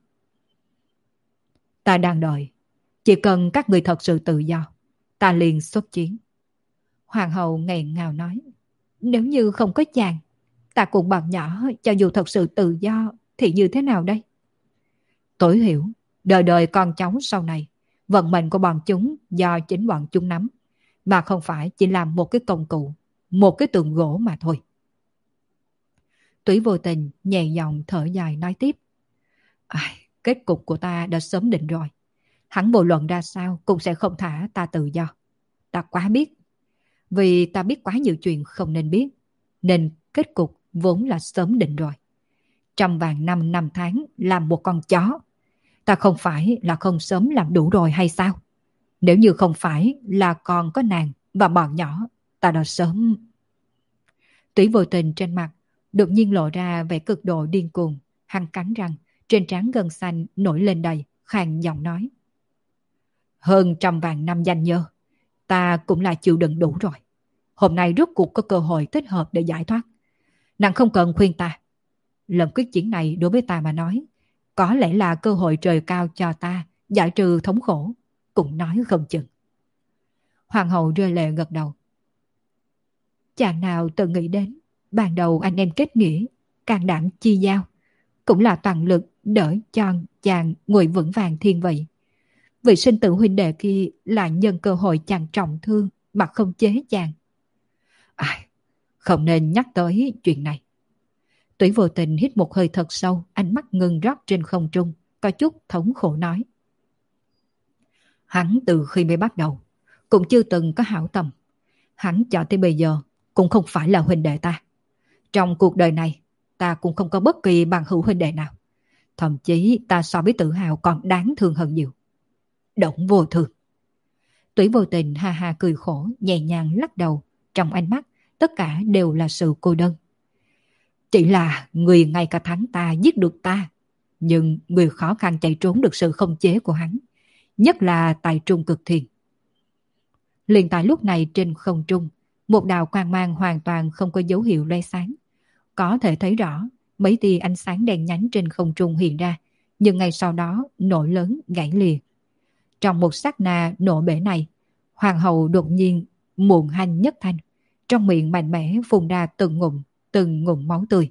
Ta đang đợi. Chỉ cần các người thật sự tự do, ta liền xuất chiến. Hoàng hậu nghẹn ngào nói. Nếu như không có chàng, ta cùng bằng nhỏ cho dù thật sự tự do thì như thế nào đây? Tối thiểu, đời đời con cháu sau này, vận mệnh của bọn chúng do chính bọn chúng nắm, mà không phải chỉ làm một cái công cụ, một cái tượng gỗ mà thôi. Túy Vô Tình nhẹ giọng thở dài nói tiếp. Ai, Kết cục của ta đã sớm định rồi. Hắn vô luận ra sao cũng sẽ không thả ta tự do. Ta quá biết. Vì ta biết quá nhiều chuyện không nên biết. Nên kết cục vốn là sớm định rồi. Trăm vàng năm năm tháng làm một con chó. Ta không phải là không sớm làm đủ rồi hay sao? Nếu như không phải là còn có nàng và bọn nhỏ, ta đã sớm... Túy vô tình trên mặt đột nhiên lộ ra vẻ cực độ điên cuồng. Hắn cắn răng, trên trán gân xanh nổi lên đầy, khàn giọng nói. Hơn trăm vàng năm danh nhơ, ta cũng là chịu đựng đủ rồi. Hôm nay rốt cuộc có cơ hội thích hợp để giải thoát. Nàng không cần khuyên ta. Lần quyết chiến này đối với ta mà nói, có lẽ là cơ hội trời cao cho ta giải trừ thống khổ, cũng nói không chừng. Hoàng hậu rơi lệ gật đầu. Chàng nào tự nghĩ đến, ban đầu anh em kết nghĩa, can đảm chi giao, cũng là toàn lực đỡ cho chàng ngồi vững vàng thiên vị. Vị sinh tử huynh đệ kia là nhân cơ hội chàng trọng thương mà không chế chàng. Ai, không nên nhắc tới chuyện này. Túy vô tình hít một hơi thật sâu, ánh mắt ngưng rót trên không trung, có chút thống khổ nói. Hắn từ khi mới bắt đầu, cũng chưa từng có hảo tâm. Hắn cho tới bây giờ, cũng không phải là huynh đệ ta. Trong cuộc đời này, ta cũng không có bất kỳ bằng hữu huynh đệ nào. Thậm chí ta so với tự hào còn đáng thương hơn nhiều. Động vô thường. Túy vô tình ha ha cười khổ, nhẹ nhàng lắc đầu. Trong ánh mắt, tất cả đều là sự cô đơn. Chỉ là người ngay cả thắng ta giết được ta. Nhưng người khó khăn chạy trốn được sự không chế của hắn. Nhất là tại Trung Cực Thiền. Liền tại lúc này trên không trung, một đạo quang mang hoàn toàn không có dấu hiệu loe sáng. Có thể thấy rõ mấy tia ánh sáng đèn nhánh trên không trung hiện ra, nhưng ngay sau đó nổ lớn gãy lìa. Trong một sát na nổ bể này, hoàng hậu đột nhiên muộn hanh nhất thanh, trong miệng mạnh mẽ phun ra từng ngụm, từng ngụm máu tươi.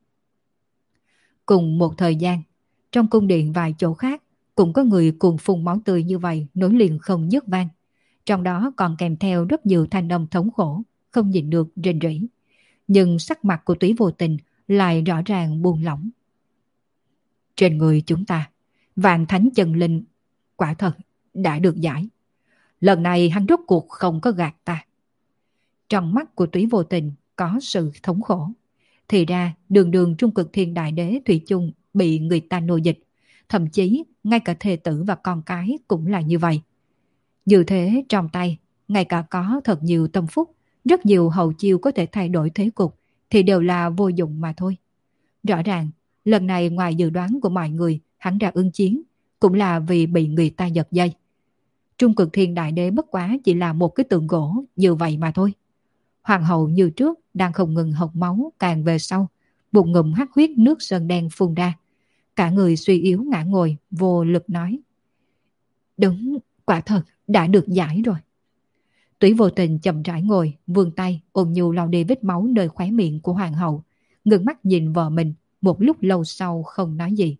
Cùng một thời gian, trong cung điện vài chỗ khác cũng có người cùng phun máu tươi như vậy nối liền không dứt vang. Trong đó còn kèm theo rất nhiều thanh âm thống khổ, không nhịn được rên rỉ. Nhưng sắc mặt của Túy vô tình lại rõ ràng buông lỏng. Trên người chúng ta, vạn thánh chân linh quả thật đã được giải. Lần này hắn rốt cuộc không có gạt ta. Trong mắt của Túy vô tình có sự thống khổ. Thì ra đường đường Trung Cực Thiên Đại Đế thủy chung bị người ta nô dịch. Thậm chí ngay cả thê tử và con cái cũng là như vậy. Như thế trong tay, ngay cả có thật nhiều tâm phúc, rất nhiều hậu chiêu có thể thay đổi thế cục, thì đều là vô dụng mà thôi. Rõ ràng, lần này ngoài dự đoán của mọi người, hắn ra ứng chiến, cũng là vì bị người ta giật dây. Trung Cực Thiên Đại Đế bất quá chỉ là một cái tượng gỗ như vậy mà thôi. Hoàng hậu như trước đang không ngừng hộc máu, càng về sau, một ngụm hắc huyết nước sơn đen phun ra. Cả người suy yếu ngã ngồi, vô lực nói. Đúng, quả thật đã được giải rồi. Túy vô tình chậm rãi ngồi, vươn tay ôm nhu lau đi vết máu nơi khóe miệng của hoàng hậu, ngước mắt nhìn vợ mình, một lúc lâu sau không nói gì.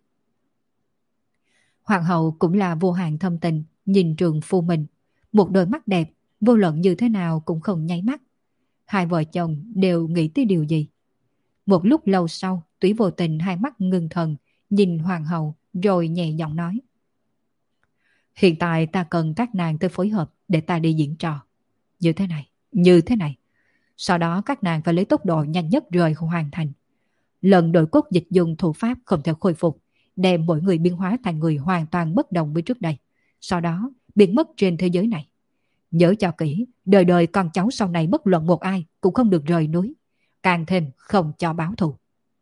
Hoàng hậu cũng là vô hạn thâm tình, nhìn trường phu mình, một đôi mắt đẹp, vô luận như thế nào cũng không nháy mắt. Hai vợ chồng đều nghĩ tới điều gì. Một lúc lâu sau, Túy vô tình hai mắt ngưng thần, nhìn hoàng hậu rồi nhẹ giọng nói. Hiện tại ta cần các nàng tới phối hợp để ta đi diễn trò. Như thế này, như thế này. Sau đó các nàng phải lấy tốc độ nhanh nhất rời khỏi hoàn thành. Lần đội cốt dịch dùng thủ pháp không thể khôi phục, đem mỗi người biến hóa thành người hoàn toàn bất đồng với trước đây. Sau đó biến mất trên thế giới này. Nhớ cho kỹ, đời đời con cháu sau này bất luận một ai cũng không được rời núi. Càng thêm không cho báo thù.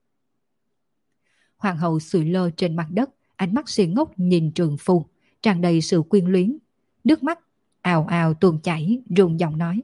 Hoàng hậu sụi lơ trên mặt đất, ánh mắt si ngốc nhìn trường phu, tràn đầy sự quyến luyến. Nước mắt ào ào tuôn chảy, run giọng nói.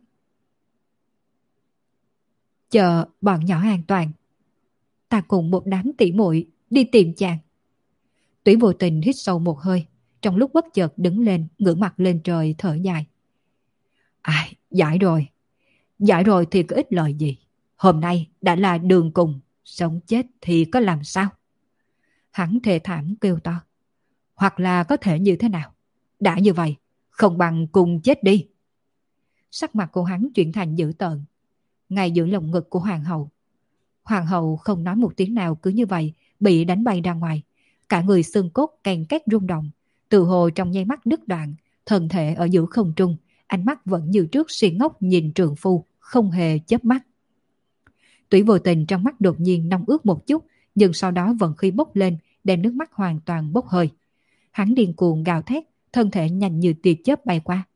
Chờ bọn nhỏ an toàn, ta cùng một đám tỉ muội đi tìm chàng. Túy vô tình hít sâu một hơi, trong lúc bất chợt đứng lên, ngửa mặt lên trời thở dài. Ai, giải rồi. Giải rồi thì có ích lợi gì. Hôm nay đã là đường cùng, sống chết thì có làm sao? Hắn thề thảm kêu to. Hoặc là có thể như thế nào? Đã như vậy, không bằng cùng chết đi. Sắc mặt của hắn chuyển thành dữ tợn, ngay giữa lồng ngực của hoàng hậu. Hoàng hậu không nói một tiếng nào, cứ như vậy bị đánh bay ra ngoài, Cả người xương cốt càng két rung động, từ hồ trong nháy mắt đứt đoạn, thân thể ở giữa không trung, ánh mắt vẫn như trước si ngốc nhìn trượng phu, không hề chớp mắt. Tủy Vô Tình trong mắt đột nhiên nóng ướt một chút, nhưng sau đó vận khí bốc lên, đem nước mắt hoàn toàn bốc hơi. Hắn điên cuồng gào thét, thân thể nhanh như tia chớp bay qua.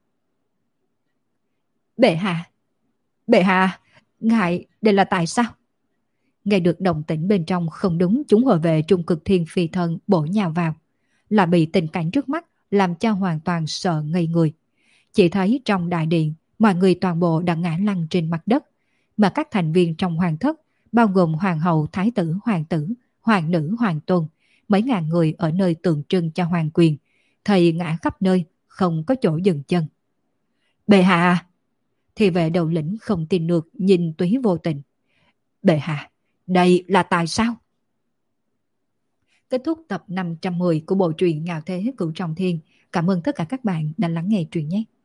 Bệ hạ! Bệ hạ! Ngài, đây là tại sao? Nghe được động tĩnh bên trong không đúng, chúng hộ vệ Trung Cực Thiên Phi thân bổ nhào vào. Là bị tình cảnh trước mắt làm cho hoàn toàn sợ ngây người. Chỉ thấy trong đại điện, mọi người toàn bộ đã ngã lăn trên mặt đất, mà các thành viên trong hoàng thất, bao gồm hoàng hậu, thái tử, hoàng tử, hoàng nữ, hoàng tôn, mấy ngàn người ở nơi tượng trưng cho hoàng quyền, thầy ngã khắp nơi, không có chỗ dừng chân. Bệ hạ! Thì vệ đầu lĩnh không tin được nhìn Túy Vô Tình. Bệ hạ, đây là tại sao? Kết thúc tập năm trăm mười của bộ truyện Ngạo Thế Cửu Trọng Thiên. Cảm ơn tất cả các bạn đã lắng nghe truyện nhé.